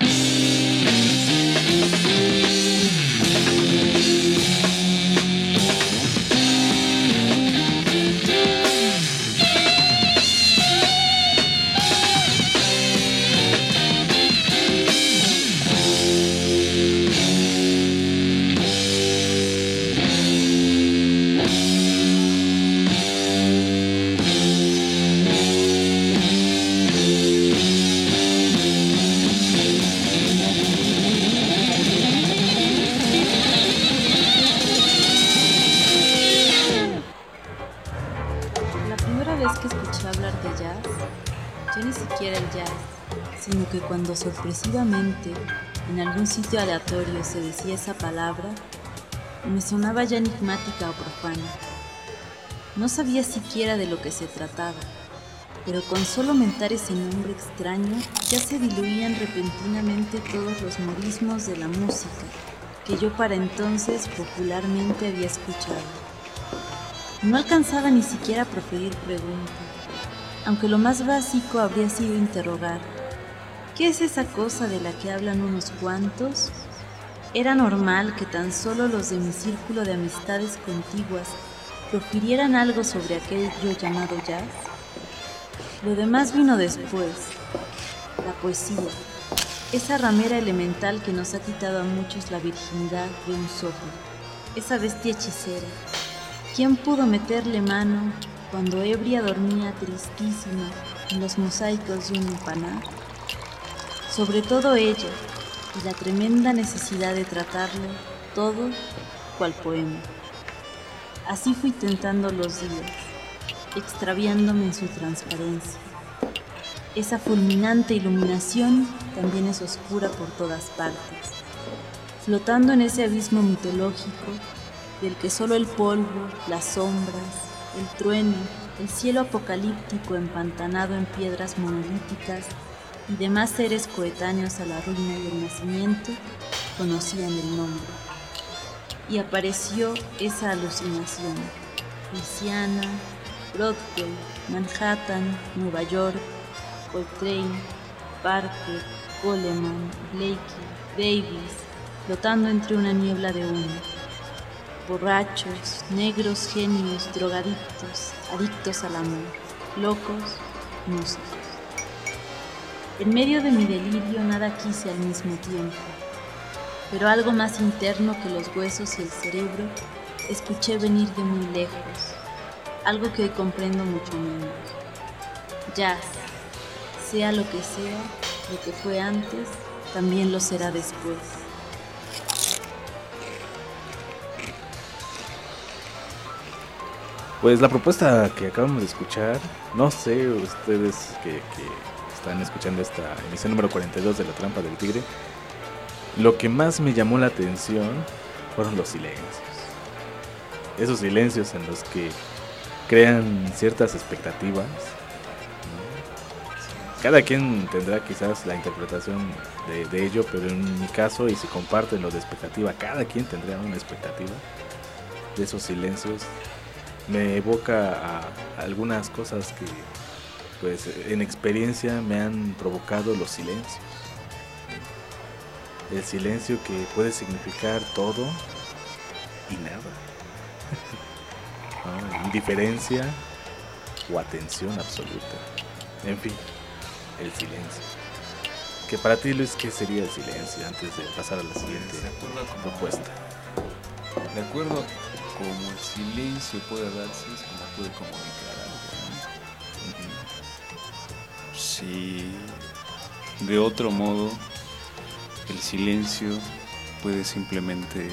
Sino que cuando sorpresivamente en algún sitio aleatorio se decía esa palabra, me sonaba ya enigmática o profana. No sabía siquiera de lo que se trataba, pero con solo mentar ese nombre extraño ya se diluían repentinamente todos los modismos de la música que yo para entonces popularmente había escuchado. No alcanzaba ni siquiera a proferir preguntas, aunque lo más básico habría sido interrogar: ¿qué es esa cosa de la que hablan unos cuantos? Era normal que tan solo los de mi círculo de amistades contiguas profirieran algo sobre aquello llamado jazz. Lo demás vino después. La poesía, esa ramera elemental que nos ha quitado a muchos la virginidad de un soplo, esa bestia hechicera. ¿Quién pudo meterle mano cuando ebria dormía tristísima en los mosaicos de un empanar? Sobre todo ella y la tremenda necesidad de tratarlo todo cual poema. Así fui tentando los días, extraviándome en su transparencia. Esa fulminante iluminación también es oscura por todas partes, flotando en ese abismo mitológico del que solo el polvo, las sombras, el trueno, el cielo apocalíptico empantanado en piedras monolíticas y demás seres coetáneos a la ruina y el nacimiento conocían el nombre. Y apareció esa alucinación: Luisiana, Broadway, Manhattan, Nueva York, Coltrane, Parker, Coleman, Blakey, Davis, flotando entre una niebla de humo. Borrachos, negros genios, drogadictos, adictos al amor, locos, músicos. En medio de mi delirio nada quise al mismo tiempo, pero algo más interno que los huesos y el cerebro escuché venir de muy lejos, algo que hoy comprendo mucho menos. Jazz, sea lo que sea, lo que fue antes, también lo será después. Pues la propuesta que acabamos de escuchar, no sé ustedes que, que están escuchando esta emisión número cuarenta y dos de La Trampa del Tigre, lo que más me llamó la atención fueron los silencios. Esos silencios en los que crean ciertas expectativas, ¿no? Cada quien tendrá quizás la interpretación de, de ello, pero en mi caso, y si comparten lo de expectativa, cada quien tendrá una expectativa de esos silencios. Me evoca a, a algunas cosas que pues en experiencia me han provocado los silencios. El silencio que puede significar todo y nada. ¿No? Indiferencia o atención absoluta. En fin, el silencio. Que para ti, Luis, ¿qué sería el silencio antes de pasar a la siguiente propuesta? De acuerdo a cómo el silencio puede darse, es como puede comunicar algo, ¿no? Si de otro modo el silencio puede simplemente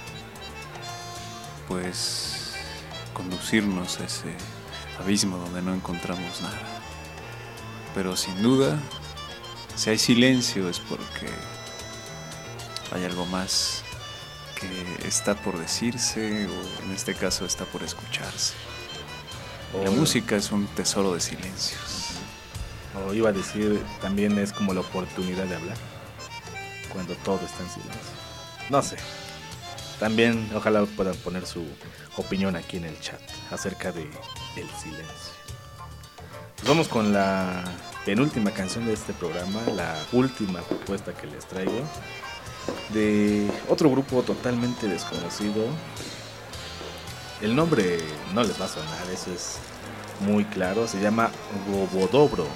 pues conducirnos a ese abismo donde no encontramos nada. Pero sin duda, si hay silencio es porque hay algo más que está por decirse, o en este caso está por escucharse. Oh. La música es un tesoro de silencios. O iba a decir, también es como la oportunidad de hablar cuando todo está en silencio. No sé. También ojalá puedan poner su opinión aquí en el chat acerca de el silencio. Pues vamos con la penúltima canción de este programa, la última propuesta que les traigo, de otro grupo totalmente desconocido. El nombre no les va a sonar, eso es muy claro, se llama Gobodobro.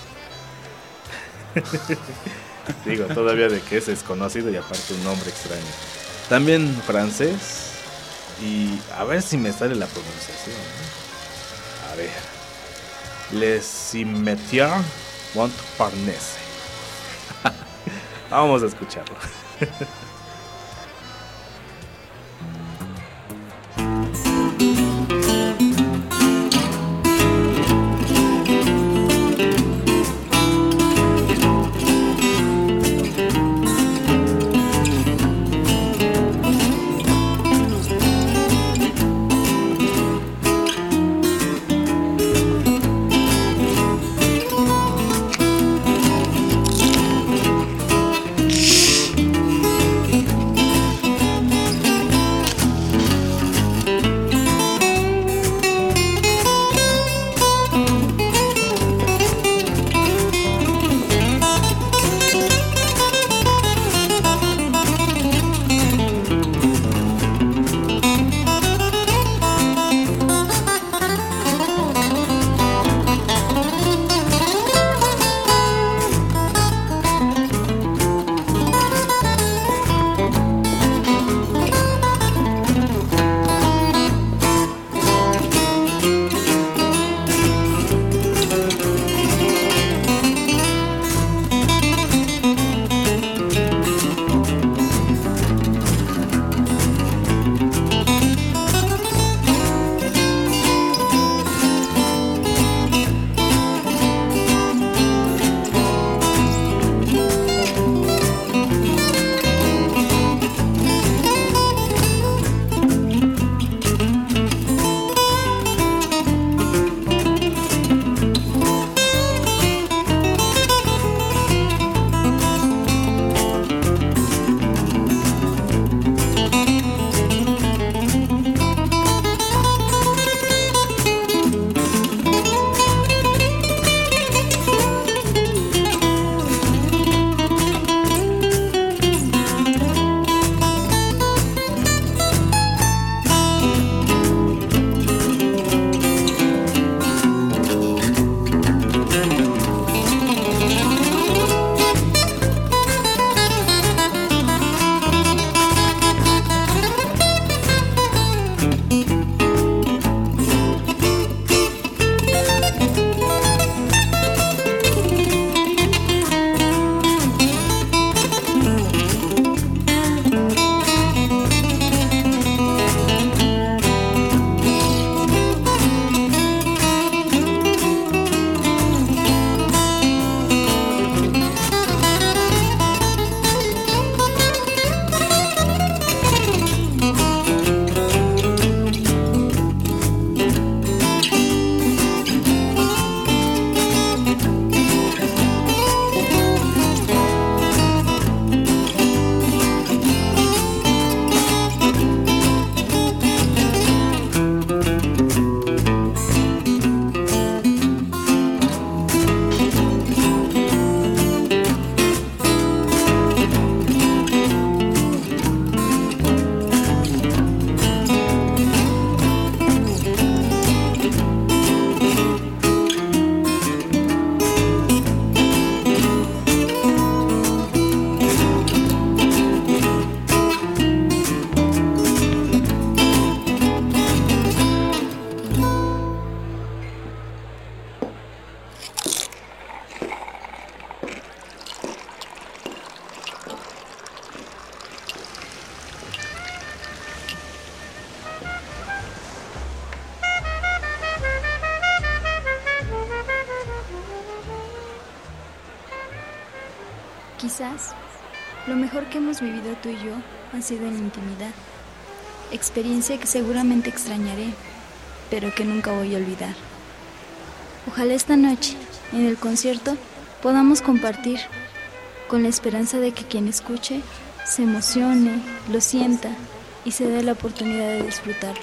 Digo, todavía de que es desconocido y aparte un nombre extraño. También francés, y a ver si me sale la pronunciación, ¿no? A ver. Les Cimetières Montparnasse. Vamos a escucharlo. Quizás lo mejor que hemos vivido tú y yo ha sido en intimidad, experiencia que seguramente extrañaré, pero que nunca voy a olvidar. Ojalá esta noche, en el concierto, podamos compartir, con la esperanza de que quien escuche se emocione, lo sienta y se dé la oportunidad de disfrutarlo.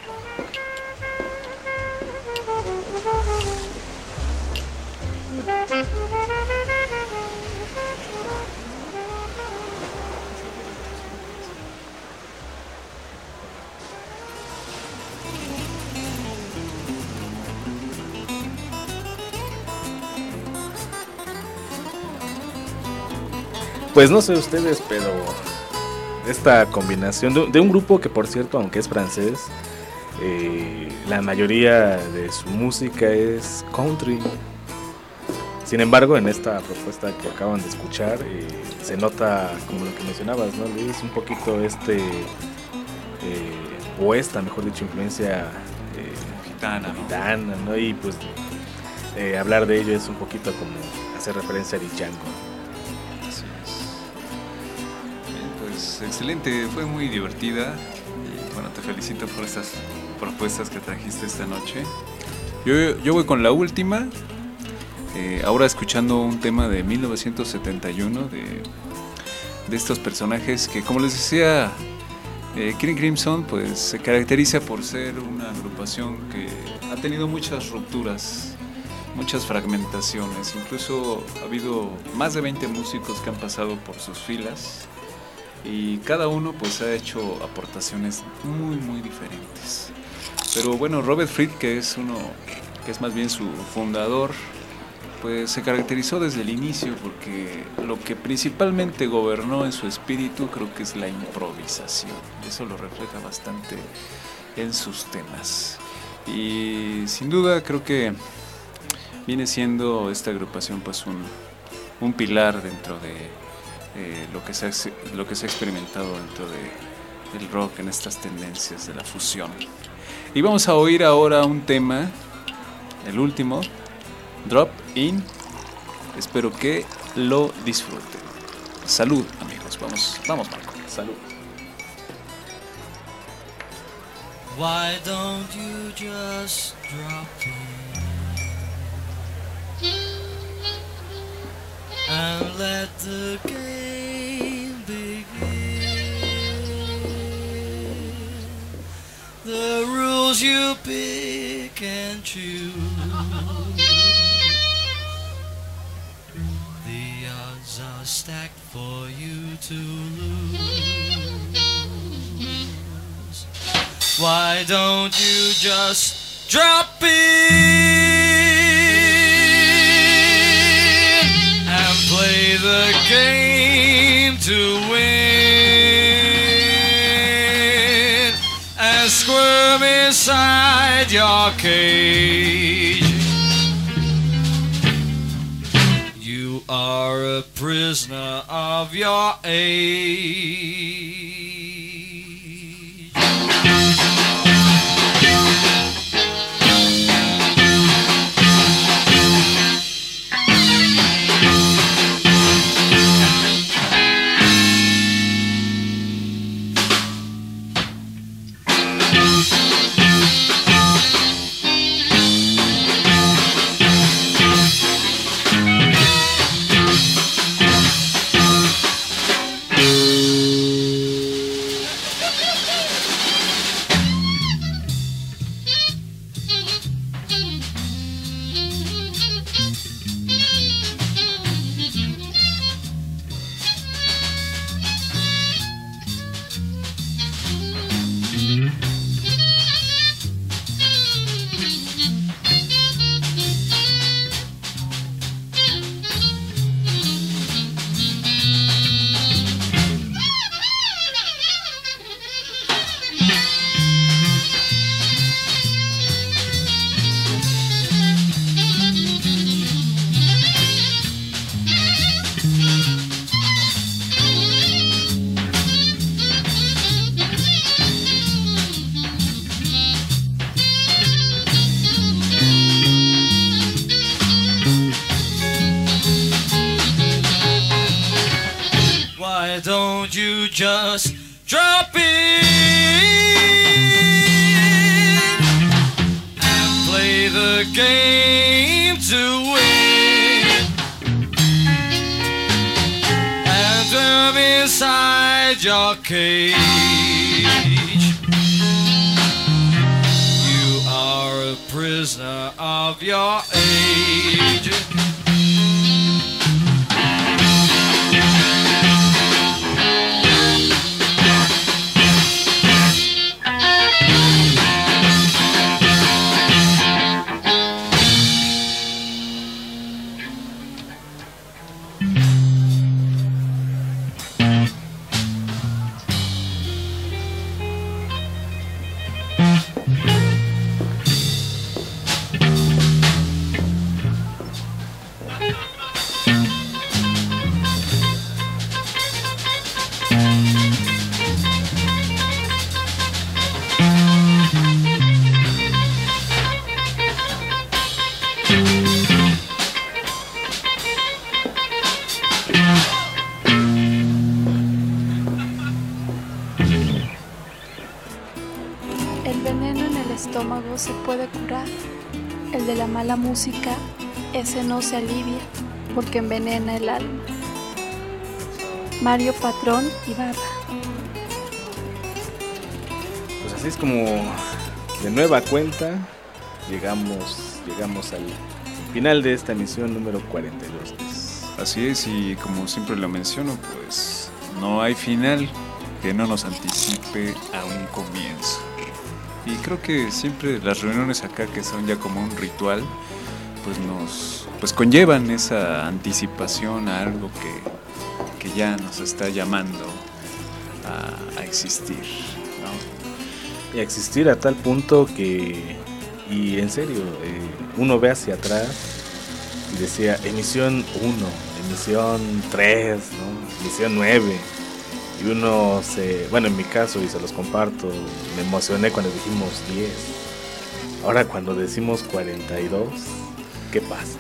Thank you. Pues no sé ustedes, pero esta combinación de, de un grupo que, por cierto, aunque es francés, eh, la mayoría de su música es country. Sin embargo, en esta propuesta que acaban de escuchar, eh, se nota, como lo que mencionabas, ¿no, Luis? Un poquito este, eh, o esta, mejor dicho, influencia eh, Gitana, ¿no? gitana, ¿no? Y pues eh, hablar de ello es un poquito como hacer referencia a Django. Así es. Bien, pues excelente, fue muy divertida. Y bueno, te felicito por estas propuestas que trajiste esta noche. Yo, yo voy con la última. Eh, ahora escuchando un tema de mil novecientos setenta y uno de, de estos personajes que, como les decía, eh, King Crimson pues se caracteriza por ser una agrupación que ha tenido muchas rupturas, muchas fragmentaciones. Incluso ha habido más de veinte músicos que han pasado por sus filas y cada uno pues ha hecho aportaciones muy muy diferentes. Pero bueno, Robert Fripp, que es uno que es más bien su fundador, pues se caracterizó desde el inicio porque lo que principalmente gobernó en su espíritu creo que es la improvisación. Eso lo refleja bastante en sus temas. Y sin duda creo que viene siendo esta agrupación pues un, un pilar dentro de eh, lo, que se ha, lo que se ha experimentado dentro de, del rock en estas tendencias de la fusión. Y vamos a oír ahora un tema, el último, Drop In. Espero que lo disfruten. Salud, amigos. Vamos, vamos, Marco. Salud. Why don't you just drop in and let the game begin? The rules you pick and choose, the odds are stacked for you to lose. Why don't you just drop in and play the game to win and squirm inside your cage? You are a prisoner of your age. Why don't you just drop in and play the game to win and jump inside your cage? You are a prisoner of your age. estómago se puede curar. El de la mala música, ese no se alivia porque envenena el alma. Mario Patrón Ibarra. Pues así es como de nueva cuenta llegamos, llegamos al final de esta emisión número cuarenta y dos. Así es, y como siempre lo menciono, pues no hay final que no nos anticipe a un comienzo. Y creo que siempre las reuniones acá, que son ya como un ritual, pues nos pues conllevan esa anticipación a algo que, que ya nos está llamando a, a existir, ¿no? Y a existir a tal punto que, y en serio, eh, uno ve hacia atrás y decía emisión uno, emisión tres, ¿no? Emisión nueve. Y uno se, bueno, en mi caso, y se los comparto, me emocioné cuando dijimos diez. Ahora cuando decimos cuarenta y dos, ¿qué pasa?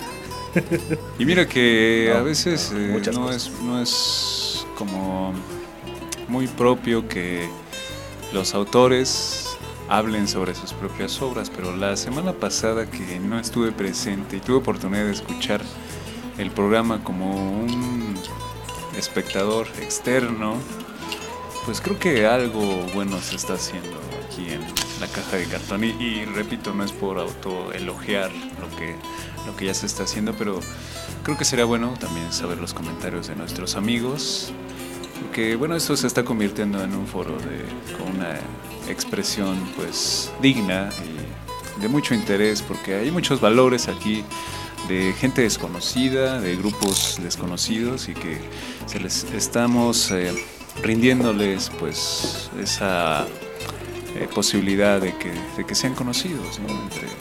Y mira que no, a veces no, eh, no, cosas. es, no es como muy propio que los autores hablen sobre sus propias obras, pero la semana pasada que no estuve presente y tuve oportunidad de escuchar el programa como un espectador externo, pues creo que algo bueno se está haciendo aquí en la caja de cartón y, y repito, no es por autoelogiar lo que, lo que ya se está haciendo, pero creo que sería bueno también saber los comentarios de nuestros amigos, porque bueno, esto se está convirtiendo en un foro de, con una expresión pues digna y de mucho interés, porque hay muchos valores aquí de gente desconocida, de grupos desconocidos, y que se les estamos eh, rindiéndoles pues esa eh, posibilidad de que, de que sean conocidos, ¿no?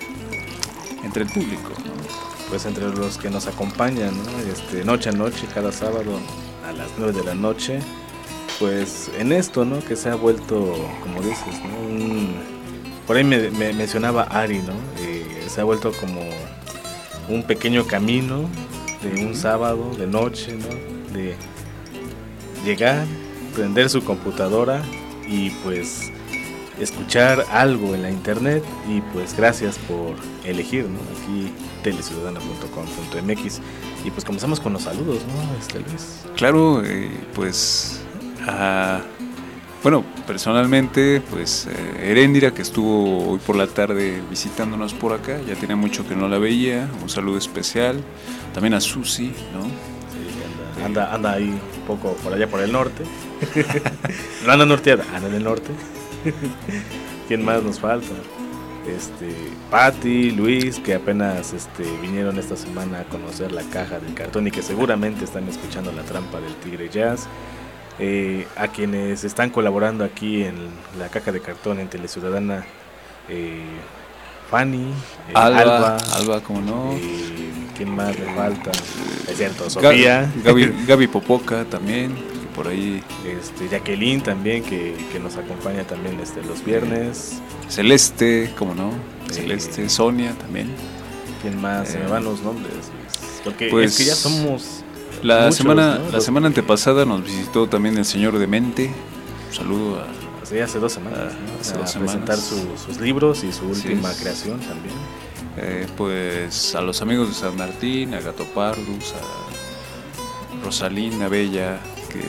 entre, entre el público, ¿no? Pues entre los que nos acompañan, ¿no? Este, noche a noche, cada sábado a las nueve de la noche, pues en esto, ¿no? Que se ha vuelto, como dices, ¿no? Un, por ahí me, me mencionaba Ari, ¿no? Eh, se ha vuelto como un pequeño camino de un sábado de noche, ¿no? De llegar, prender su computadora y pues escuchar algo en la internet, y pues gracias por elegir, ¿no? Aquí teleciudadana punto com punto m x, y pues comenzamos con los saludos, ¿no? Este Luis. Claro, eh, pues uh, bueno, personalmente pues eh, Heréndira, que estuvo hoy por la tarde visitándonos por acá, ya tiene mucho que no la veía, un saludo especial, también a Susi, ¿no? Sí, anda, anda, anda ahí un poco por allá por el norte. No anda norteada, anda en el norte. ¿Quién más nos falta? Este, Patti, Luis, que apenas este, vinieron esta semana a conocer la caja del cartón y que seguramente están escuchando La Trampa del Tigre Jazz. Eh, a quienes están colaborando aquí en la caja de cartón en Teleciudadana, eh, Fanny, eh, Alba, Alba, Alba, ¿cómo no? Eh, ¿Quién más me falta? Es cierto, Sofía, Gaby, Gaby Popoca también, por ahí, este, Jacqueline también, que, que nos acompaña también este, los viernes. Celeste, ¿cómo no? Eh, Celeste, Sonia también. ¿Quién más? Eh, Se me van los nombres. Porque pues, es que ya somos la muchos, semana ¿no? La Los, semana antepasada nos visitó también el señor Demente. Un saludo a... Sí, hace dos semanas, ¿no? Hace a dos presentar semanas. su, sus libros y su Así última es. creación también. Eh, pues a los amigos de San Martín, a Gato Pardus, a Rosalina Bella, que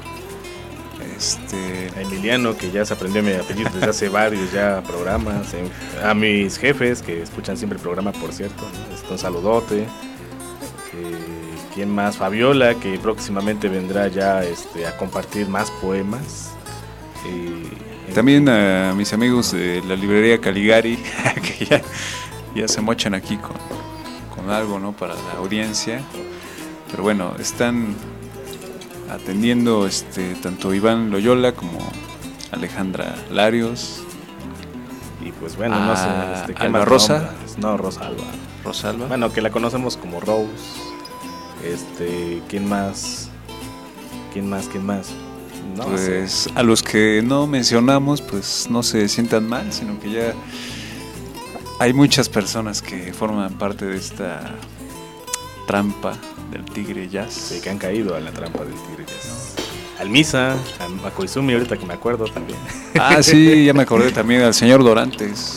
este a Emiliano, que ya se aprendió mi apellido desde hace varios ya programas, eh, a mis jefes que escuchan siempre el programa, por cierto, ¿no? Este, un saludote. Eh, ¿Quién más? Fabiola, que próximamente vendrá ya este, a compartir más poemas. Eh, también a mis amigos de la librería Caligari, que ya, ya se mochan aquí con, con algo, ¿no? Para la audiencia. Pero bueno, están atendiendo este tanto Iván Loyola como Alejandra Larios. Y pues bueno, no sé, este, ¿qué Alba más Rosa. nombres? No, Rosa Alba. Rosa Alba. Bueno, que la conocemos como Rose. Este, ¿quién más? ¿Quién más? ¿Quién más? No pues sé. A los que no mencionamos, pues no se sientan mal, sino que ya hay muchas personas que forman parte de esta trampa del Tigre Jazz. Sí, que han caído a la trampa del Tigre Jazz. Al Misa, a, a Koizumi, ahorita que me acuerdo también. Ah, sí, ya me acordé también al señor Dorantes.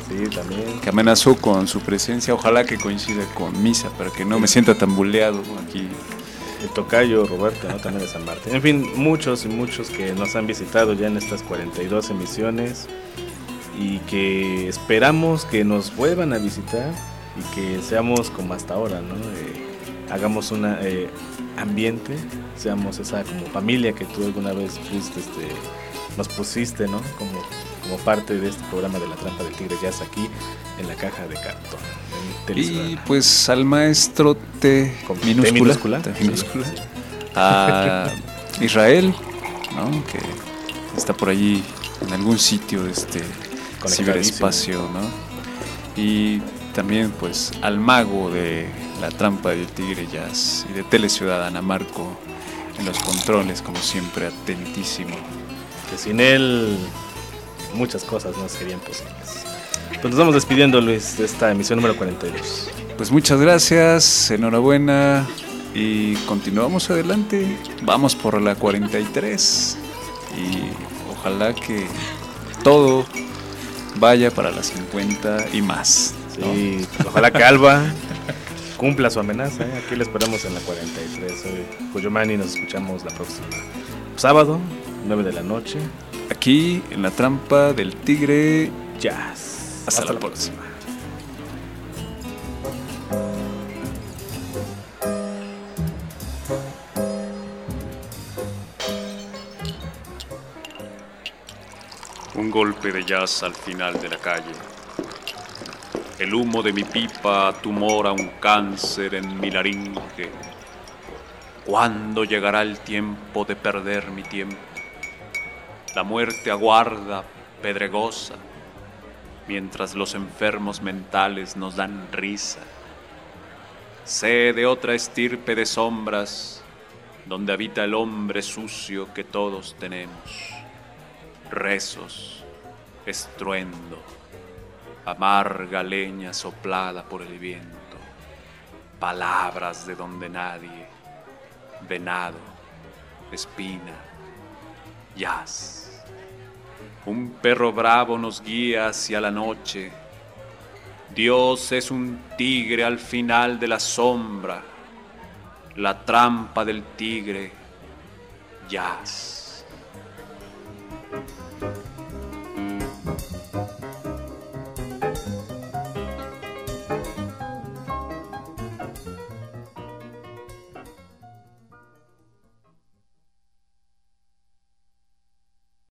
Sí, también. Que amenazó con su presencia. Ojalá que coincida con misa para que no me sienta tan buleado aquí. El tocayo Roberto, ¿no? También de San Martín. En fin, muchos y muchos que nos han visitado ya en estas cuarenta y dos emisiones y que esperamos que nos vuelvan a visitar y que seamos como hasta ahora, ¿no? Eh, hagamos un eh, ambiente, seamos esa como familia que tú alguna vez fuiste, este, nos pusiste, ¿no? Como, como parte de este programa de La Trampa del Tigre Jazz aquí en la caja de cartón. Y pues al maestro T minúscula, T minúscula, T minúscula sí. A Israel, ¿no? Que está por allí en algún sitio de este ciberespacio, ¿no? Y también pues al mago de La Trampa del Tigre Jazz y de Tele Ciudadana, Marco, en los controles, como siempre, atentísimo. Que sin él muchas cosas no serían posibles. Pues nos vamos despidiendo, Luis, de esta emisión número cuarenta y dos. Pues muchas gracias, enhorabuena y continuamos adelante. Vamos por la cuarenta y tres y ojalá que todo vaya para las cincuenta y más. Sí, ¿no? Pues ojalá que Alba cumpla su amenaza, ¿eh? Aquí la esperamos en la cuarenta y tres. Soy Cuyumani, nos escuchamos la próxima sábado, nueve de la noche. Aquí en La Trampa del Tigre Jazz. Hasta, Hasta la, la próxima. Un golpe de jazz al final de la calle. El humo de mi pipa tumora un cáncer en mi laringe. ¿Cuándo llegará el tiempo de perder mi tiempo? La muerte aguarda, pedregosa, mientras los enfermos mentales nos dan risa. Sé de otra estirpe de sombras, donde habita el hombre sucio que todos tenemos. Rezos, estruendo, amarga leña soplada por el viento, palabras de donde nadie, venado, espina, jazz. Un perro bravo nos guía hacia la noche. Dios es un tigre al final de la sombra. La trampa del tigre, jazz.